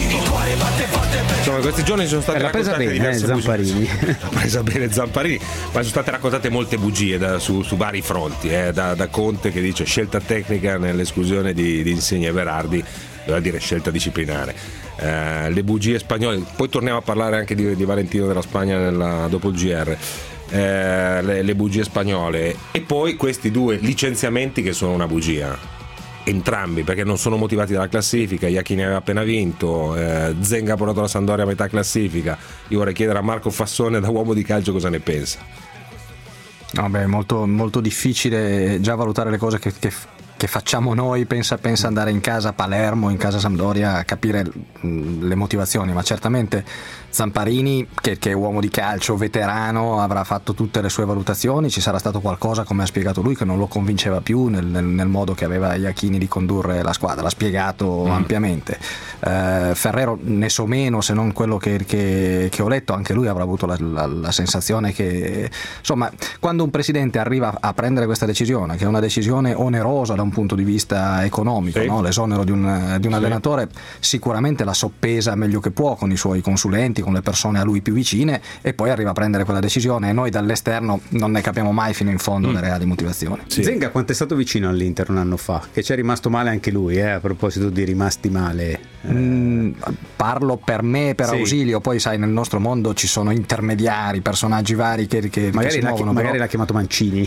Insomma, questi giorni sono state l'ha presa raccontate bene, diverse eh, Zamparini. L'ha presa bene Zamparini, ma sono state raccontate molte bugie da, su, su vari fronti, eh, da, da Conte che dice scelta tecnica nell'esclusione di, di Insigne e Berardi, doveva dire scelta disciplinare. Eh, le bugie spagnole, poi torniamo a parlare anche di, di Valentino della Spagna nella, dopo il G R. Eh, le, le bugie spagnole e poi questi due licenziamenti che sono una bugia. Entrambi, perché non sono motivati dalla classifica. Iachini aveva appena vinto, eh, Zenga ha portato la Sampdoria a metà classifica. Io vorrei chiedere a Marco Fassone, da uomo di calcio, cosa ne pensa. No, beh, molto, molto difficile già valutare le cose che, che, che facciamo noi. Pensa, pensa andare in casa Palermo, in casa Sampdoria, a capire mh, le motivazioni, ma certamente Zamparini, che, che è uomo di calcio, veterano, avrà fatto tutte le sue valutazioni. Ci sarà stato qualcosa, come ha spiegato lui, che non lo convinceva più nel, nel, nel modo che aveva Iachini di condurre la squadra. L'ha spiegato mm. ampiamente. eh, Ferrero ne so meno, se non quello che, che, che ho letto. Anche lui avrà avuto la, la, la sensazione che, insomma, quando un presidente arriva a prendere questa decisione, che è una decisione onerosa da un punto di vista economico, sì. no? L'esonero di un, di un sì. allenatore, sicuramente la soppesa meglio che può con i suoi consulenti, con le persone a lui più vicine, e poi arriva a prendere quella decisione, e noi dall'esterno non ne capiamo mai fino in fondo mm. le reali motivazioni. Sì. Zenga quanto è stato vicino all'Inter un anno fa, che ci è rimasto male anche lui, eh, a proposito di rimasti male. Mm, parlo per me, per sì. Ausilio, poi sai, nel nostro mondo ci sono intermediari, personaggi vari che, che, magari, che si l'ha, muovono, magari però... l'ha chiamato Mancini.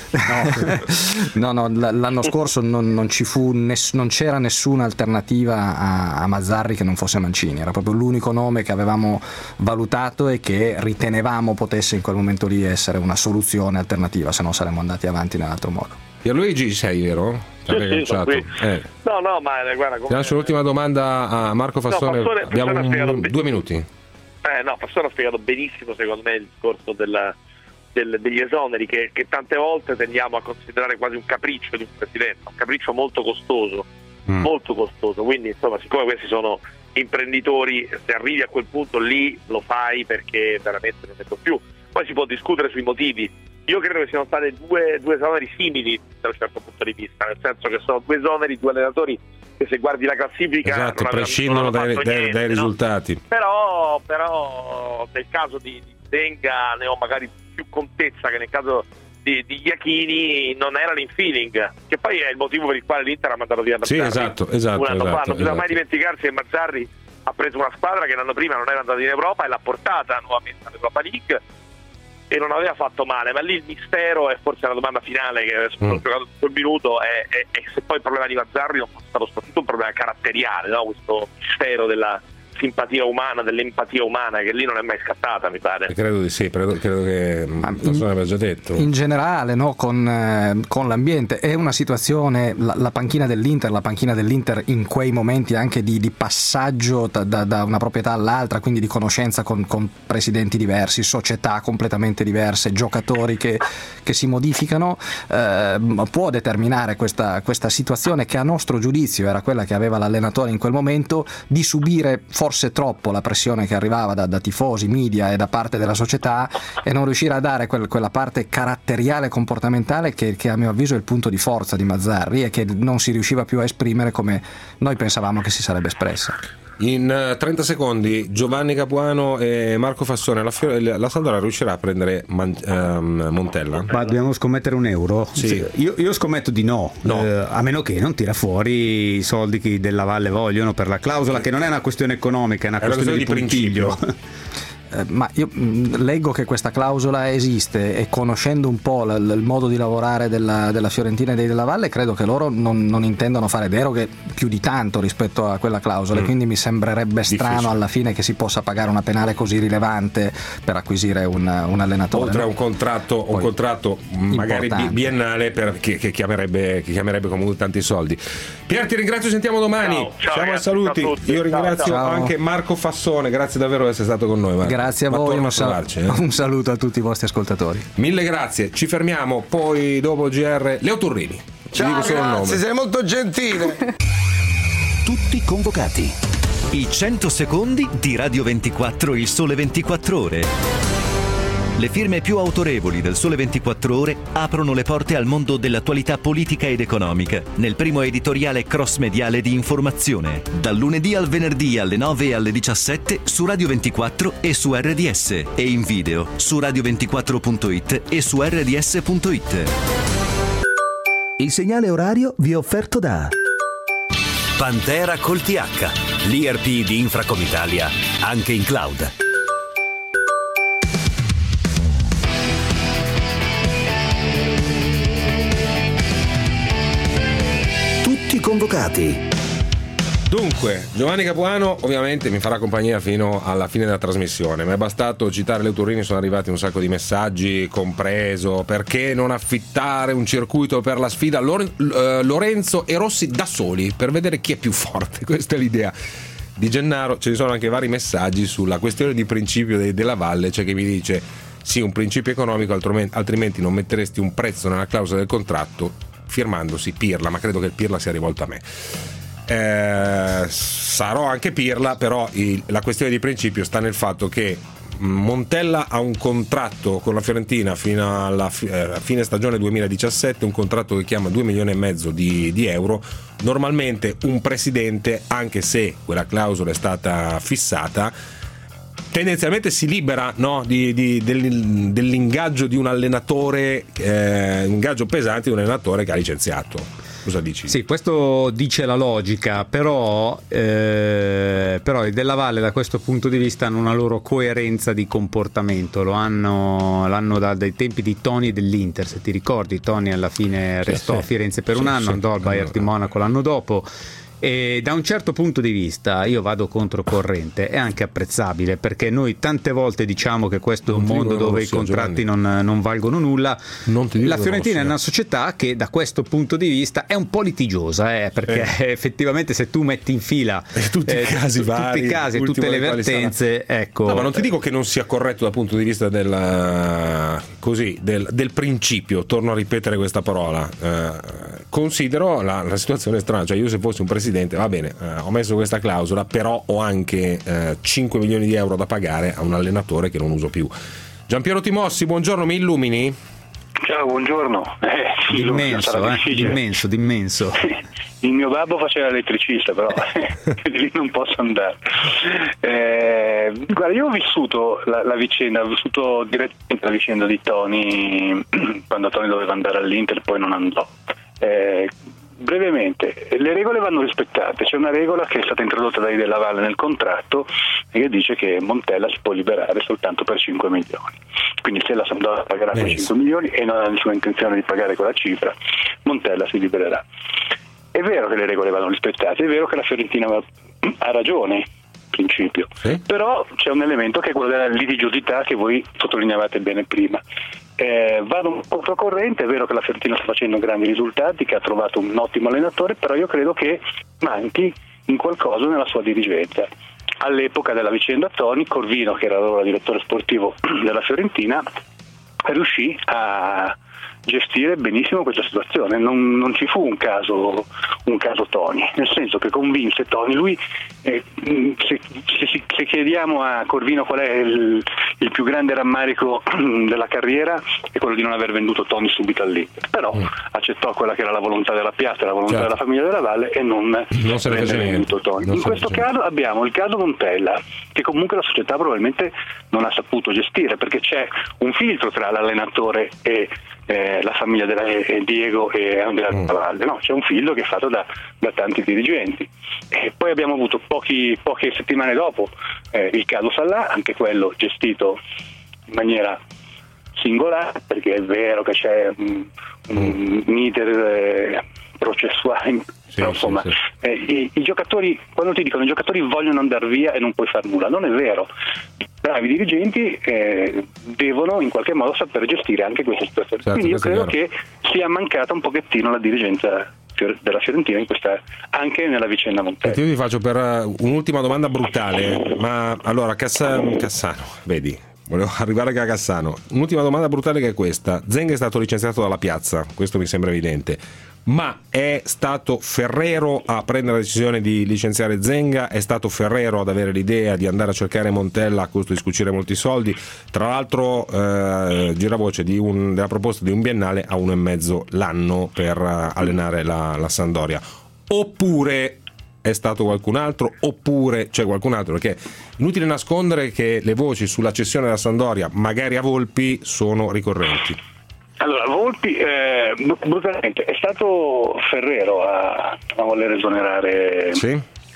no, no, no, l'anno scorso non, non ci fu ness- non c'era nessuna alternativa a, a Mazzarri che non fosse Mancini, era proprio l'unico nome che avevamo valutato e che ritenevamo potesse in quel momento lì essere una soluzione alternativa, se no saremmo andati avanti nell'altro modo. Pierluigi, sei vero? Sì, sì, sono qui. Eh. No, no, ma guarda, come... Lascio l'ultima domanda a Marco Fassone. No, Fassone abbiamo Fassone un, due minuti. Eh, no, Fassone ha spiegato benissimo, secondo me, il discorso della, del, degli esoneri che, che tante volte tendiamo a considerare quasi un capriccio di un presidente, un capriccio molto costoso, mm. molto costoso. Quindi, insomma, siccome questi sono imprenditori, se arrivi a quel punto lì lo fai perché veramente non ne può più. Poi si può discutere sui motivi. Io credo che siano state due, due esoneri simili da un certo punto di vista, nel senso che sono due esoneri, due allenatori che, se guardi la classifica, esatto, prescindono dai, dai, niente, dai risultati, no? però, però nel caso di, di Zenga ne ho magari più contezza che nel caso di, di Iachini non era l'infeeling, che poi è il motivo per il quale l'Inter ha mandato via Mazzarri. Sì, esatto, esatto, un anno esatto, fa. Non bisogna esatto. mai dimenticarsi che Mazzarri ha preso una squadra che l'anno prima non era andata in Europa e l'ha portata nuovamente all'Europa League e non aveva fatto male, ma lì il mistero, e forse la domanda finale che adesso mm. ho giocato quel minuto, è, è, è se poi il problema di Mazzarri non fosse stato soprattutto un problema caratteriale, no? Questo mistero della simpatia umana, dell'empatia umana, che lì non è mai scattata, mi pare. Credo di sì, credo, credo che Fassone abbia già detto. In generale, no, con, eh, con l'ambiente è una situazione, la, la panchina dell'Inter, la panchina dell'Inter in quei momenti anche di, di passaggio da, da, da una proprietà all'altra, quindi di conoscenza con, con presidenti diversi, società completamente diverse, giocatori che, che si modificano, eh, può determinare questa, questa situazione che a nostro giudizio era quella che aveva l'allenatore in quel momento, di subire forse troppo la pressione che arrivava da, da tifosi, media e da parte della società, e non riuscire a dare quel, quella parte caratteriale e comportamentale che, che a mio avviso è il punto di forza di Mazzarri e che non si riusciva più a esprimere come noi pensavamo che si sarebbe espressa. In trenta secondi Giovanni Capuano e Marco Fassone, la, la Sampdoria riuscirà a prendere Man, um, Montella? Ma dobbiamo scommettere un euro? Sì. Io, io scommetto di no, no. Eh, a meno che non tira fuori i soldi che della Valle vogliono per la clausola, che non è una questione economica, è una, è una questione, questione di, di principio. Eh, ma io mh, leggo che questa clausola esiste e conoscendo un po' l- l- il modo di lavorare della, della Fiorentina e dei Della Valle, credo che loro non, non intendano fare deroghe più di tanto rispetto a quella clausola, mm. quindi mi sembrerebbe strano difficile alla fine che si possa pagare una penale così rilevante per acquisire un, un allenatore. Oltre no? a un contratto, un contratto magari importante. biennale per, che, che, chiamerebbe, che chiamerebbe comunque tanti soldi. Pier, ti ringrazio, sentiamo domani. Ciao, ciao, Siamo ragazzi, a saluti. ciao a tutti. Io ringrazio Ciao, ciao. anche Marco Fassone, grazie davvero di essere stato con noi, Marco. Grazie a Ma voi, un, a sal- trovarci, eh. un saluto a tutti i vostri ascoltatori. Mille grazie, ci fermiamo, poi dopo G R Leo Turrini. Ci Ciao dico solo il nome. ragazzi, sei molto gentile. Tutti convocati. I cento secondi di Radio ventiquattro, il Sole ventiquattro Ore. Le firme più autorevoli del Sole ventiquattro Ore aprono le porte al mondo dell'attualità politica ed economica nel primo editoriale cross-mediale di informazione, dal lunedì al venerdì alle nove e alle diciassette su Radio ventiquattro e su R D S e in video su radio ventiquattro punto it e su R D S punto it. Il segnale orario vi è offerto da Pantera col T H, l'I R P di Infracom Italia, anche in cloud. Tutti convocati. Dunque, Giovanni Capuano ovviamente mi farà compagnia fino alla fine della trasmissione. Mi è bastato citare Leo Turrini, sono arrivati un sacco di messaggi, compreso perché non affittare un circuito per la sfida Lore- uh, Lorenzo e Rossi da soli per vedere chi è più forte. Questa è l'idea di Gennaro. Ce ne sono anche vari messaggi sulla questione di principio de- della Valle, c'è chi mi dice sì, un principio economico, altrimenti non metteresti un prezzo nella clausola del contratto firmandosi Pirla, ma credo che il Pirla sia rivolto a me. Eh, sarò anche Pirla, però il, la questione di principio sta nel fatto che Montella ha un contratto con la Fiorentina fino alla fi, eh, fine stagione duemiladiciassette, un contratto che chiama due milioni e mezzo di, di euro. Normalmente un presidente, anche se quella clausola è stata fissata, tendenzialmente si libera, no, di, di, dell'ingaggio di un allenatore, eh, un ingaggio pesante di un allenatore che ha licenziato. Cosa dici? Sì, questo dice la logica, però, eh, però i Della Valle da questo punto di vista hanno una loro coerenza di comportamento, lo hanno, l'hanno da, dai tempi di Toni dell'Inter, se ti ricordi. Toni alla fine restò sì, a Firenze per sì, un anno, sì, andò al Bayern di Monaco l'anno dopo. E da un certo punto di vista io vado controcorrente, è anche apprezzabile, perché noi tante volte diciamo che questo è un mondo dove i contratti non, non valgono nulla. Non ti dico la Fiorentina è una società che da questo punto di vista è un po' litigiosa, eh, perché eh. effettivamente se tu metti in fila e tutti i casi, tutti vari, i casi e tutte le vertenze, ecco. No, ma non ti dico che non sia corretto dal punto di vista del, così, del, del principio, torno a ripetere questa parola, eh, considero la, la situazione strana, cioè io se fossi un presidente va bene, eh, ho messo questa clausola, però ho anche eh, cinque milioni di euro da pagare a un allenatore che non uso più. Giampiero Timossi, buongiorno, mi illumini? Ciao, buongiorno. Eh, d'immenso, eh, d'immenso, d'immenso. Il mio babbo faceva l'elettricista, però lì non posso andare. Eh, guarda, io ho vissuto la, la vicenda, ho vissuto direttamente la vicenda di Toni quando Toni doveva andare all'Inter, poi non andò. Eh, Brevemente, le regole vanno rispettate. C'è una regola che è stata introdotta dai Della Valle nel contratto e che dice che Montella si può liberare soltanto per cinque milioni. Quindi se la Sampdoria pagherà quei cinque milioni e non ha nessuna intenzione di pagare quella cifra, Montella si libererà. È vero che le regole vanno rispettate, è vero che la Fiorentina ha ragione in principio, sì? Però c'è un elemento che è quello della litigiosità che voi sottolineavate bene prima. Eh, vado un po' controcorrente, è vero che la Fiorentina sta facendo grandi risultati, che ha trovato un ottimo allenatore, però io credo che manchi in qualcosa nella sua dirigenza. All'epoca della vicenda Toni, Corvino, che era allora direttore sportivo della Fiorentina, riuscì a gestire benissimo questa situazione. Non, non ci fu un caso, un caso Toni, nel senso che convinse Toni. Lui, eh, se, se, se chiediamo a Corvino qual è il, il più grande rammarico della carriera, è quello di non aver venduto Toni subito all'Inter, però mm. accettò quella che era la volontà della piazza, la volontà certo. della famiglia della Valle, e non, non se ne venduto Toni. In questo caso abbiamo il caso Montella, che comunque la società probabilmente non ha saputo gestire, perché c'è un filtro tra l'allenatore e eh, la famiglia della eh, Diego e Andrea mm. Valle, no? C'è un filtro che è fatto da, da tanti dirigenti. E poi abbiamo avuto pochi, poche settimane dopo eh, il caso Sallà, anche quello gestito in maniera singolare, perché è vero che c'è un, un, un iter eh, processuale, sì, però insomma sì, sì. Eh, i, i giocatori, quando ti dicono i giocatori vogliono andare via e non puoi far nulla, non è vero. I bravi dirigenti eh, devono in qualche modo saper gestire anche queste situazioni. Certo, quindi io credo che sia mancata un pochettino la dirigenza della Fiorentina in questa, anche nella vicenda Montella. Io vi faccio per un'ultima domanda brutale, ma allora Cassano, Cassano vedi, volevo arrivare anche a Cassano. Un'ultima domanda brutale, che è questa: Zenga è stato licenziato dalla piazza, questo mi sembra evidente, ma è stato Ferrero a prendere la decisione di licenziare Zenga? È stato Ferrero ad avere l'idea di andare a cercare Montella a costo di scucire molti soldi? Tra l'altro eh, gira voce di un, della proposta di un biennale a uno e mezzo l'anno per uh, allenare la, la Sampdoria. Oppure è stato qualcun altro, oppure c'è qualcun altro, perché inutile nascondere che le voci sulla cessione della Sampdoria, magari a Volpi, sono ricorrenti. Allora, Volpi, eh, brutalmente, è stato Ferrero a, a voler esonerare sì.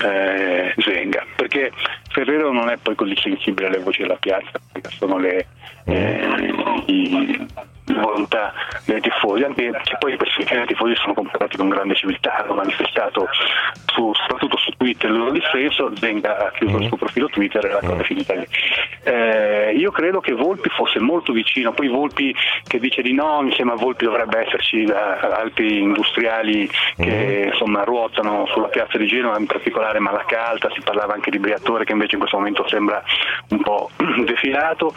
eh, Zenga, perché Ferrero non è poi così sensibile alle voci della piazza, perché sono le, eh, i, le volontà dei tifosi, anche se poi questi tifosi sono comportati con grande civiltà, hanno manifestato su, soprattutto su Twitter il loro dissenso. Zenga ha chiuso mm. il suo profilo Twitter e la cosa è finita lì. Eh, io credo che Volpi fosse molto vicino, poi Volpi che dice di no, mi sembra Volpi dovrebbe esserci da altri industriali che mm. insomma ruotano sulla piazza di Genova, in particolare Malacalta, si parlava anche di Briatore che invece in questo momento sembra un po' defilato.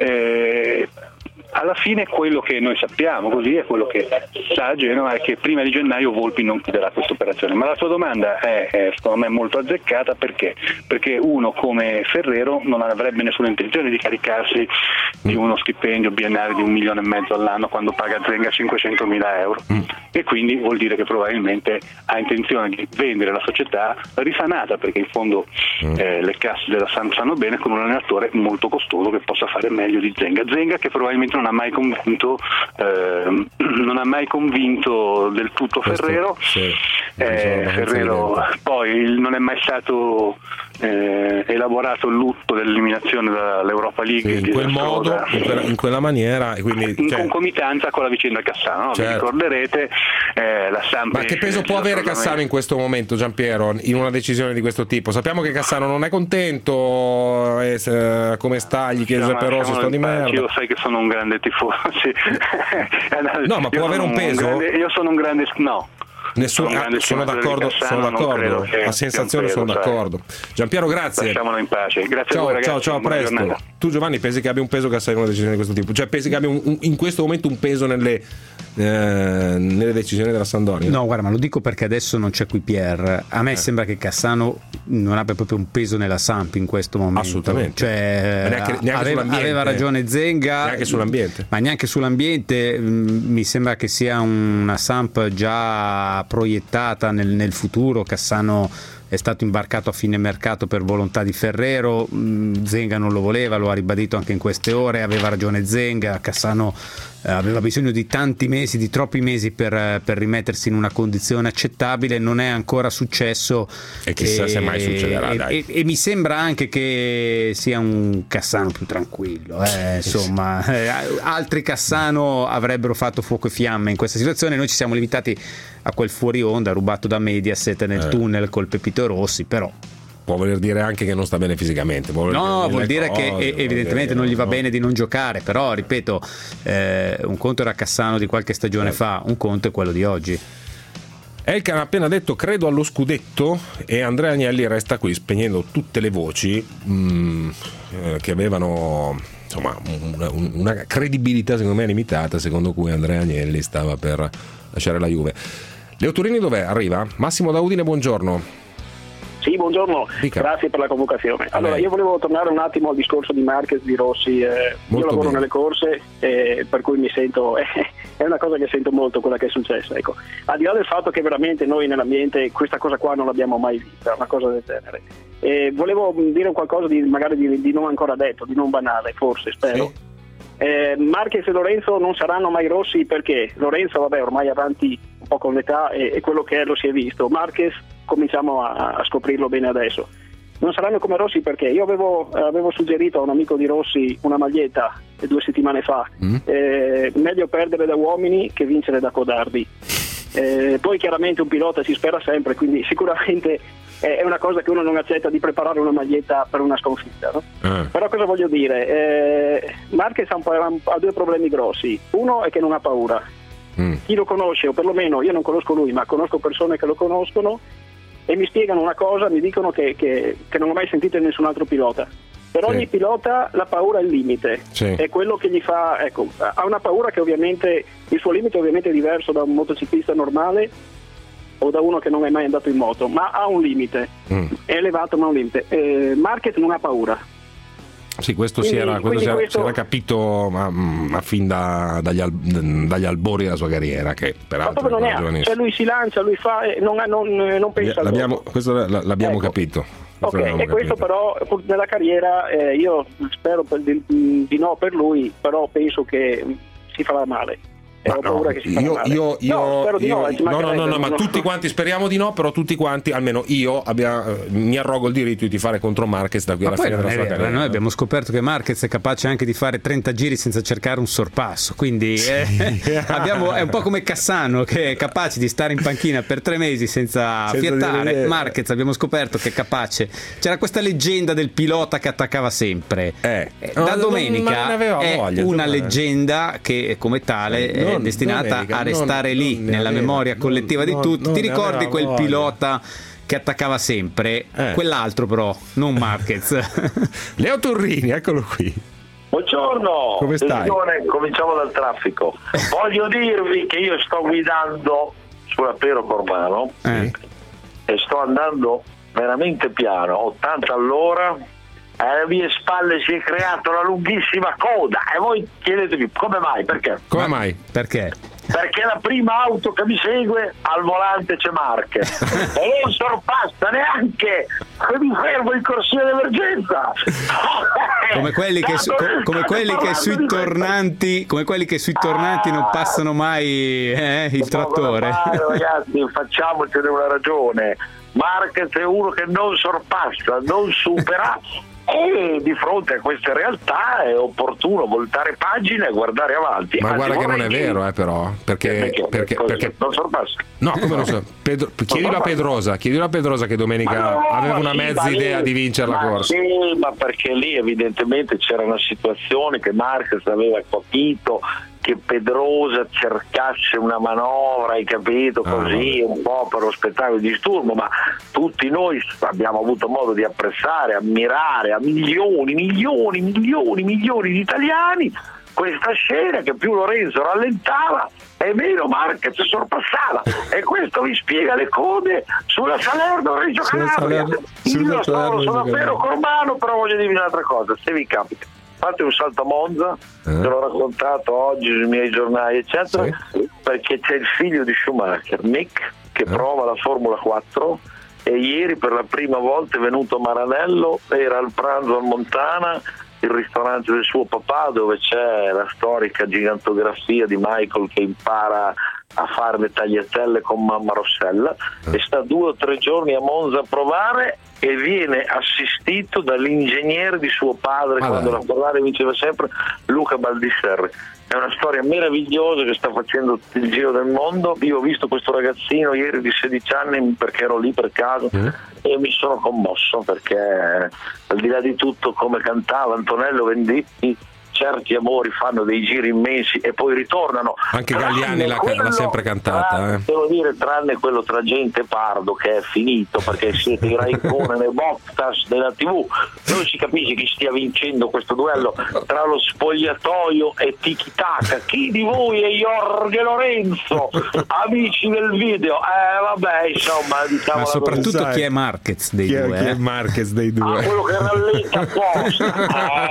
Eh, alla fine quello che noi sappiamo, così è quello che sa a Genova, è che prima di gennaio Volpi non chiuderà questa operazione. Ma la tua domanda è, è secondo me molto azzeccata, perché perché uno come Ferrero non avrebbe nessuna intenzione di caricarsi di uno stipendio biennale di un milione e mezzo all'anno quando paga Zenga cinquecentomila euro mm. e quindi vuol dire che probabilmente ha intenzione di vendere la società risanata, perché in fondo mm. eh, le casse della Samp sanno bene, con un allenatore molto costoso che possa fare meglio di Zenga Zenga che probabilmente non ha mai convinto eh, non ha mai convinto del tutto Ferrero. Sì, eh, Ferrero poi il, non è mai stato eh, elaborato il lutto dell'eliminazione dall'Europa League sì, in quel modo, in quella, in quella maniera, e quindi, in cioè... concomitanza con la vicenda Cassano, no? Certo. Vi ricorderete eh, la Samp. Ma che peso può avere Cassano in questo momento, Giampiero, in una decisione di questo tipo? Sappiamo che Cassano non è contento, e se, come sta, gli chiede Giuseppe Rossi, sto di merda. Io sai che sono un grande tifoso. Sì. No, ma può avere un peso? Un grande, io sono un grande no. Nessuno, sono, ah, sono d'accordo, sono d'accordo. A sensazione sono d'accordo. Giampiero, grazie. Lasciamolo in pace. Grazie ciao, a voi, ragazzi. Ciao, ciao, a presto. Giornata. Tu, Giovanni, pensi che abbia un peso Cassano in una decisione di questo tipo? Cioè, pensi che abbia un, un, in questo momento un peso nelle, eh, nelle decisioni della Sampdoria? No, guarda, ma lo dico perché adesso non c'è qui Pierre. A me eh. sembra che Cassano non abbia proprio un peso nella Samp in questo momento. Assolutamente. Cioè, neanche, neanche aveva, aveva ragione Zenga. Neanche sull'ambiente. Ma neanche sull'ambiente. Mi sembra che sia una Samp già proiettata nel, nel futuro. Cassano è stato imbarcato a fine mercato per volontà di Ferrero, Zenga non lo voleva, lo ha ribadito anche in queste ore, aveva ragione Zenga, Cassano eh, aveva bisogno di tanti mesi, di troppi mesi per, per rimettersi in una condizione accettabile, non è ancora successo e chissà e, se mai succederà. E, dai. E, e mi sembra anche che sia un Cassano più tranquillo, eh, insomma eh, altri Cassano avrebbero fatto fuoco e fiamme in questa situazione, noi ci siamo limitati a quel fuori onda rubato da Mediaset nel eh. tunnel col Pepito Rossi, però può voler dire anche che non sta bene fisicamente, vuol no, dire vuol dire cose, che evidentemente non gli va no. bene di non giocare, però ripeto, eh, un conto era Cassano di qualche stagione eh. fa, un conto è quello di oggi. Elkan ha appena detto credo allo scudetto e Andrea Agnelli resta qui spegnendo tutte le voci mh, eh, che avevano insomma una, una credibilità secondo me limitata, secondo cui Andrea Agnelli stava per lasciare la Juve. Leo Turini dov'è? Arriva? Massimo da Udine, buongiorno. Sì, buongiorno, Dica. Grazie per la convocazione. Allora, io volevo tornare un attimo al discorso di Marquez, di Rossi. Eh, io lavoro bene. nelle corse, eh, per cui mi sento, eh, è una cosa che sento molto quella che è successa. Ecco. Al di là del fatto che veramente noi nell'ambiente questa cosa qua non l'abbiamo mai vista, una cosa del genere. Eh, volevo dire qualcosa di magari di, di non ancora detto, di non banale, forse, spero. Sì. Eh, Marquez e Lorenzo non saranno mai Rossi perché Lorenzo, vabbè, ormai è avanti un po' con l'età e, e quello che è lo si è visto. Marquez cominciamo a, a scoprirlo bene adesso. Non saranno come Rossi perché io avevo, avevo suggerito a un amico di Rossi una maglietta due settimane fa, mm. eh, meglio perdere da uomini che vincere da codardi. Eh, poi chiaramente un pilota si spera sempre, quindi sicuramente è una cosa che uno non accetta, di preparare una maglietta per una sconfitta, no? Eh. Però cosa voglio dire? Eh, Marquez ha, un po', ha due problemi grossi. Uno è che non ha paura. Mm. Chi lo conosce, o perlomeno io non conosco lui, ma conosco persone che lo conoscono e mi spiegano una cosa, mi dicono che, che, che non ho mai sentito in nessun altro pilota. Per sì. ogni pilota la paura è il limite, sì. è quello che gli fa, ecco, ha una paura che ovviamente, il suo limite ovviamente è diverso da un motociclista normale o da uno che non è mai andato in moto, ma ha un limite, mm. è elevato ma ha un limite. Eh, Marquez non ha paura. Sì, questo quindi, si era, questo si era, questo... si era capito ma, ma fin da, dagli, al, dagli albori della sua carriera, che peraltro non è, cioè lui si lancia, lui fa, non, non, non pensa l'abbiamo, questo l'abbiamo ecco. capito. Ok, e capito. Questo però nella carriera eh, io spero per, di, di no per lui, però penso che si farà male. Ma ho paura no, che si farà io, male. io, io, no, spero di io, no, no, no, no, no, ma tutti quanti speriamo di no, però tutti quanti, almeno io, abbia, mi arrogo il diritto di tifare contro Marquez da qui alla fine della sua vero, carriera. Noi abbiamo scoperto che Marquez è capace anche di fare trenta giri senza cercare un sorpasso, quindi eh, abbiamo, è un po' come Cassano che è capace di stare in panchina per tre mesi senza, senza fiattare. Dire... Marquez abbiamo scoperto che è capace. C'era questa leggenda del pilota che attaccava sempre. Eh. Da no, domenica non, non è voglia, una non leggenda che come tale eh, è destinata domenica. a restare non, lì non nella aveva, memoria collettiva non, di tutti. Non, Ti ricordi quel voglia. pilota che attaccava sempre? Eh. Quell'altro però, non Marquez. Leo Turrini, eccolo qui. Buongiorno. Come stai? Cominciamo dal traffico. Voglio dirvi che io sto guidando sulla Pero Cormano eh. e sto andando veramente piano, ottanta all'ora. Alle mie spalle si è creata una lunghissima coda e voi chiedetevi come mai, perché? Come mai? Perché? Perché la prima auto che mi segue al volante c'è Marquez e non sorpassa neanche che mi fermo in corsia d'emergenza. Come quelli che, su, come quelli che sui tornanti come quelli che sui tornanti non passano mai eh, il trattore. Fare, ragazzi, facciamocene una ragione. Marquez è uno che non sorpassa, non supera. E di fronte a queste realtà è opportuno voltare pagina e guardare avanti. Ma Anzi, guarda che non è vero, eh, però perché, perché, perché, perché non sorpassa. No, come non so. Pedro, chiedilo a Pedrosa, chiedilo a Pedrosa che domenica no, aveva una mezza sì, idea lì, di vincere la corsa. Sì, ma perché lì evidentemente c'era una situazione che Marquez aveva capito che Pedrosa cercasse una manovra, hai capito, così ah, un po' per lo spettacolo di disturbo, ma tutti noi abbiamo avuto modo di apprezzare, ammirare a milioni, milioni, milioni, milioni di italiani questa scena che più Lorenzo rallentava e meno Marquez sorpassava e questo vi spiega le code sulla Salerno-Reggio Calabria. Io sono, sono Pero Cormano, però voglio dirvi un'altra cosa, se vi capita fate un salto a Monza, eh. te l'ho raccontato oggi sui miei giornali eccetera, sì. perché c'è il figlio di Schumacher, Mick, che eh. prova la Formula quattro e ieri per la prima volta è venuto a Maranello, era al pranzo a Montana, il ristorante del suo papà, dove c'è la storica gigantografia di Michael che impara a fare le tagliatelle con mamma Rossella eh. e sta due o tre giorni a Monza a provare e viene assistito dall'ingegnere di suo padre, ah, quando la Ferrari vinceva sempre, Luca Baldisserri. È una storia meravigliosa che sta facendo il giro del mondo. Io ho visto questo ragazzino ieri di sedici anni perché ero lì per caso mm. e mi sono commosso perché al di là di tutto come cantava Antonello Venditti certi amori fanno dei giri immensi e poi ritornano. Anche Galliani l'ha, quello, l'ha sempre cantata, tranne, eh. devo dire, tranne quello tra gente e Pardo che è finito, perché siete i Raikkonen nei Bottas della tivù, non si capisce chi stia vincendo questo duello tra lo spogliatoio e Tiki Taka. Chi di voi è Jorge Lorenzo, amici del video? Eh vabbè, insomma, diciamo. Ma soprattutto Sai, chi è Marquez dei chi due? È, chi eh? è Marquez dei due? Ah, quello che rallenta apposta.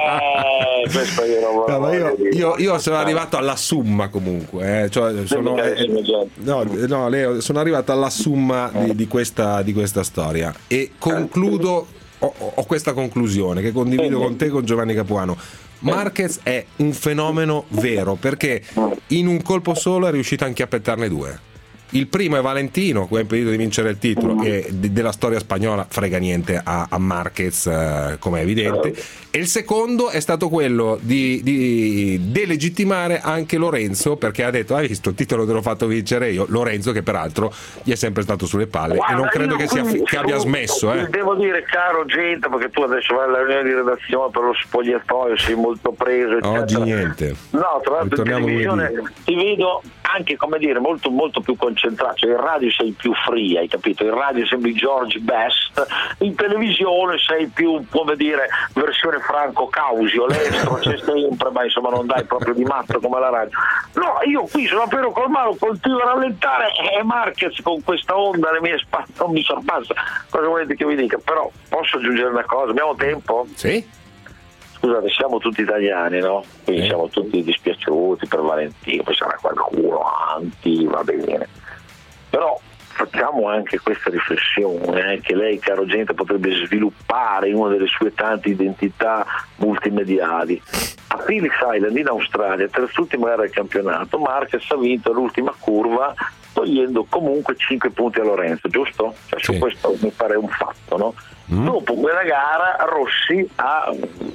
Eh, questo io non No, ma io, dire. io, io sono arrivato alla summa comunque, eh, cioè sono, eh, no, no, Leo, sono arrivato alla summa di, di, questa, di questa storia e concludo, ho, ho questa conclusione che condivido con te e con Giovanni Capuano. Marquez è un fenomeno vero perché in un colpo solo è riuscito a inchiappettarne due. Il primo è Valentino, che ha impedito di vincere il titolo, e della storia spagnola frega niente a, a Marquez, eh, come è evidente. E il secondo è stato quello di, di delegittimare anche Lorenzo, perché ha detto: hai visto, il titolo te l'ho fatto vincere io. Lorenzo, che peraltro gli è sempre stato sulle palle. Guarda, e non credo che, sia, che abbia smesso. Eh. Devo dire, caro gente, perché tu adesso vai alla riunione di redazione per lo spogliatoio, sei molto preso, eccetera. Oggi niente. No, tra l'altro in televisione ti vedo anche, come dire, molto molto più concentrato. Cioè, in radio sei più free, hai capito? In radio sembri George Best, in televisione sei più, come dire, versione Franco Causio, l'estro c'è sempre, ma insomma non dai proprio di matto come la radio. No, io qui sono Piero Colmano, continuo a rallentare e Marquez con questa onda alle mie spalle non mi sorpassa. Cosa volete che vi dica? Però posso aggiungere una cosa, abbiamo tempo? Sì. Scusate, siamo tutti italiani, no? Quindi eh. siamo tutti dispiaciuti per Valentino, poi sarà qualcuno anti, va bene. Però facciamo anche questa riflessione, eh, che lei, caro gente, potrebbe sviluppare in una delle sue tante identità multimediali. A Phoenix Island in Australia, terz'ultima gara del campionato, Marquez ha vinto l'ultima curva togliendo comunque cinque punti a Lorenzo, giusto? Cioè, sì. Su questo mi pare un fatto, no? Mm. Dopo quella gara Rossi ha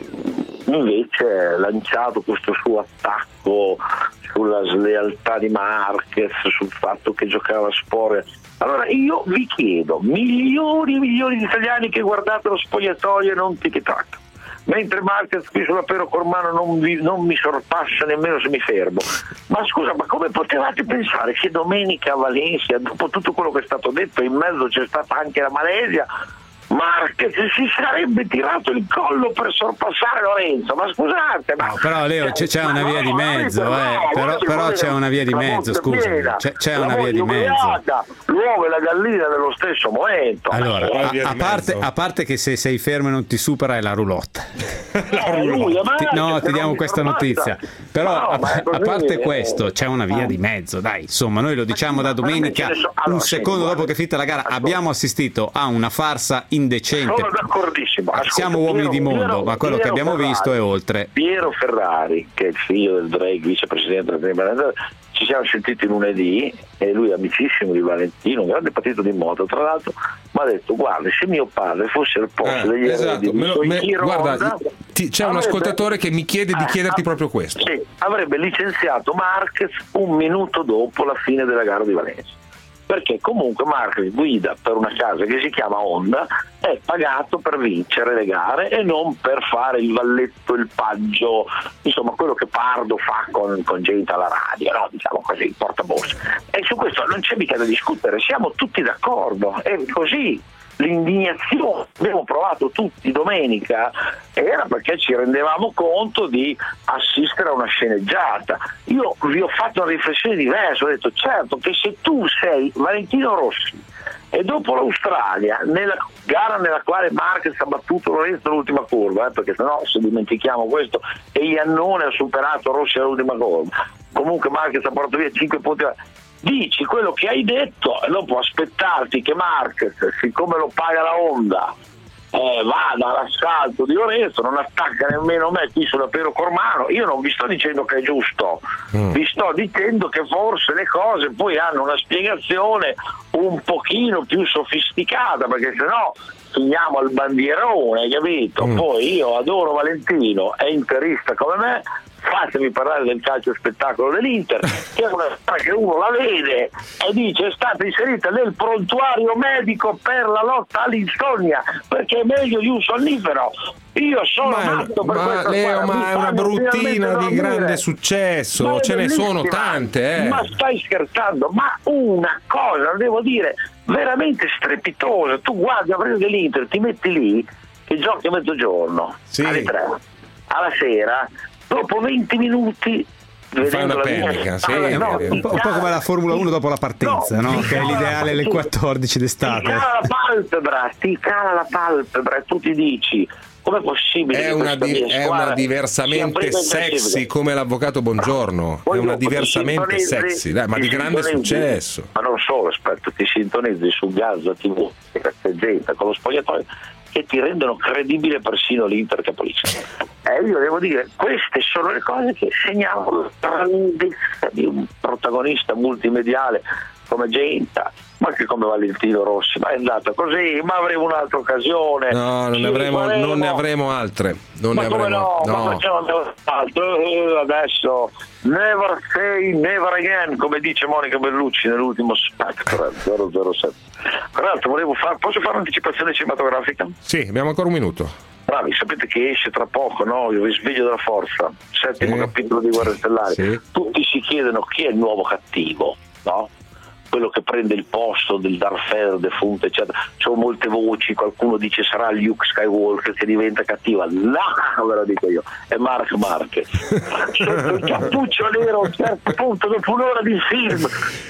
invece lanciato questo suo attacco sulla slealtà di Marquez, sul fatto che giocava a sport. Allora io vi chiedo, milioni e milioni di italiani che guardate lo spogliatoio e non tic-tac, mentre Marquez qui sulla Piero Cormano non, vi, non mi sorpassa nemmeno se mi fermo. Ma scusa, ma come potevate pensare che domenica a Valencia, dopo tutto quello che è stato detto, in mezzo c'è stata anche la Malesia, Marquez si sarebbe tirato il collo per sorpassare Lorenzo? Ma scusate, ma... No, però Leo c'è, c'è una via di mezzo, eh. però, però c'è una via di mezzo, scusa, c'è, c'è una via di mezzo. L'uovo e la gallina nello stesso momento. Allora, a, a, parte, a parte che se sei fermo e non ti supera è la roulotte. La roulotte. Ti, no, ti diamo questa notizia. Però a, a parte questo c'è una via di mezzo, dai, insomma, noi lo diciamo da domenica, un secondo dopo che è finita la gara, abbiamo assistito a una farsa indecente. Sono d'accordissimo. Ascolta, siamo uomini Piero, di mondo, Piero, ma quello Piero che abbiamo Ferrari, visto è oltre. Piero Ferrari, che è il figlio del Drake, vicepresidente del ci siamo sentiti lunedì e lui è amicissimo di Valentino, un grande partito di moto, tra l'altro mi ha detto: guarda, se mio padre fosse al posto eh, degli esatto, eredi, me lo, me, guarda, Honda, ti, c'è un ascoltatore che mi chiede di chiederti eh, proprio questo. Sì, avrebbe licenziato Marquez un minuto dopo la fine della gara di Valencia, perché comunque Marquez guida per una casa che si chiama Honda, è pagato per vincere le gare e non per fare il valletto, il paggio, insomma quello che Pardo fa con, con gente alla radio, no? Diciamo così, il portaborse. E su questo non c'è mica da discutere, siamo tutti d'accordo, è così. L'indignazione abbiamo provato tutti domenica era perché ci rendevamo conto di assistere a una sceneggiata. Io vi ho fatto una riflessione diversa, ho detto certo che se tu sei Valentino Rossi e dopo l'Australia, nella gara nella quale Marquez ha battuto Lorenzo all'ultima curva, eh, perché sennò se dimentichiamo questo, e Iannone ha superato Rossi all'ultima curva, comunque Marquez ha portato via cinque punti, dici quello che hai detto e dopo aspettarti che Marquez, siccome lo paga la Honda, eh, vada all'assalto di Lorenzo, non attacca nemmeno me qui sulla Piero Cormano. Io non vi sto dicendo che è giusto, mm. vi sto dicendo che forse le cose poi hanno una spiegazione un pochino più sofisticata, perché sennò finiamo al bandierone, hai capito? Mm. Poi io adoro Valentino, è interista come me, fatemi parlare del calcio spettacolo dell'Inter, che è una storia che uno la vede e dice è stata inserita nel prontuario medico per la lotta all'insonnia perché è meglio di un sonnifero. Io sono ma, matto per ma questa Leo, squadra. ma è una bruttina di grande successo, Ma ce ne sono bellissima. tante, eh. Ma stai scherzando? Ma una cosa, devo dire, veramente strepitosa. Tu guardi a partita dell'Inter, ti metti lì che giochi a mezzogiorno, sì. alle tre, alla sera, dopo venti minuti fai una pernica, sì, ah, no, un, po', un po' come la Formula uno dopo la partenza, no? No, Che è l'ideale alle quattordici d'estate. Ti cala la palpebra, ti cala la palpebra e tu ti dici com'è possibile è che una, questa di, mia è squadra una diversamente sia prima sexy impossibile? come l'avvocato Buongiorno, Poi è una dopo ti diversamente sintonizzi- sexy, dai, ma ti di grande sintonizzi- successo. Ma non solo, aspetta, ti sintonizzi su Gazza tivù e Casteggenta con lo spogliatoio che ti rendono credibile persino l'Inter capolista. E io devo dire, queste sono le cose che segnalano la grandezza di un protagonista multimediale come Genta, ma anche come Valentino Rossi. Ma è andata così, ma avremo un'altra occasione. No, non ne avremo, non ne avremo altre. Non ma ne come avremo, no? no. Ma facciamo altro. Eh, adesso never say never again, come dice Monica Bellucci nell'ultimo Spectre zero zero sette. Tra l'altro volevo fare, posso fare un'anticipazione cinematografica? Sì, abbiamo ancora un minuto. Bravi, sapete che esce tra poco, no? Il risveglio della forza, settimo Sì. capitolo di Guerre Stellari. Sì. Tutti si chiedono chi è il nuovo cattivo, no? Quello che prende il posto del Darth Vader defunto, eccetera. Ci sono molte voci, qualcuno dice sarà Luke Skywalker che diventa cattiva. No, ve lo dico io, è Mark Marquez. Sotto il cappuccio nero a un certo punto, dopo un'ora di film,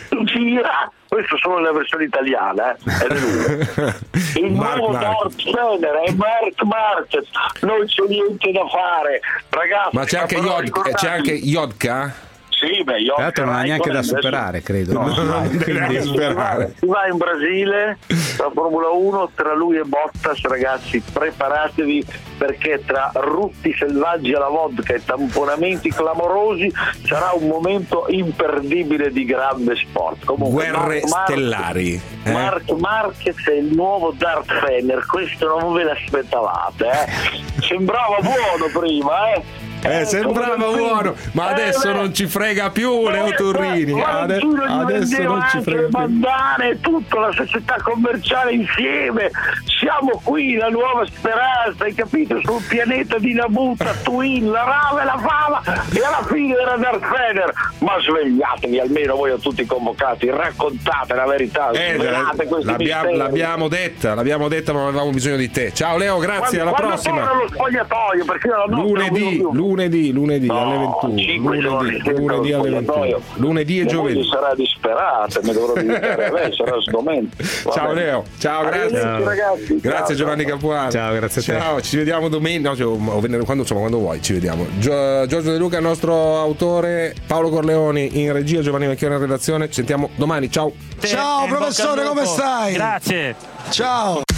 gira. Questo solo nella versione italiana, eh? È lui. Il Mark nuovo Marquez. Darth Vader è Mark Marquez. Non c'è niente da fare, ragazzi. Ma c'è anche, però Yod- ricordate- c'è anche Yodka? Sì, beh, io Tra l'altro non ha neanche da superare, credo. No, no, non deve neanche superare. Si va in Brasile, la Formula uno, tra lui e Bottas, ragazzi, preparatevi perché tra rutti selvaggi alla vodka e tamponamenti clamorosi sarà un momento imperdibile di grande sport. Comunque, Guerre Mark Marquez- stellari. eh? Mark Marquez è il nuovo Darth Vader, questo non ve l'aspettavate, eh? Sembrava buono prima, eh? Eh, sembrava buono, ma adesso Eh, non ci frega più Leo Turrini. Ade- adesso non ci frega le più. bandane, tutta la società commerciale insieme. Siamo qui, la nuova speranza, hai capito? Sul pianeta di Naboo, Tatooine, la rava e la fava, e alla fine era Darth Vader. Ma svegliatevi almeno voi a tutti convocati, raccontate la verità, Eh, svelate questi l'abbiamo, misteri. l'abbiamo detta, l'abbiamo detta, ma avevamo bisogno di te. Ciao Leo, grazie, Quando- alla quando prossima. torna lo spogliatoio, perché io la notte non Lunedì, vedo più. lunedì, lunedì No, alle ventuno. cinque giorni Lunedì, senza lunedì lo alle spogliatoio. ventuno. Lunedì e Mia giovedì. moglie sarà disperata, mi dovrò dedicare a lei, sarà sgomento. Va Ciao bene. Leo, ciao, grazie. Arrivederci, ragazzi. Grazie Ciao, Giovanni ciao. Capuano. Ciao, grazie a te. Ciao, ci vediamo domenica, no, cioè, o venerdì, quando, insomma, quando vuoi, ci vediamo. Gio- Giorgio De Luca, il nostro autore, Paolo Corleoni in regia, Giovanni Vecchione in redazione. Ci sentiamo domani, ciao. Ciao professore, come stai? Grazie. Ciao.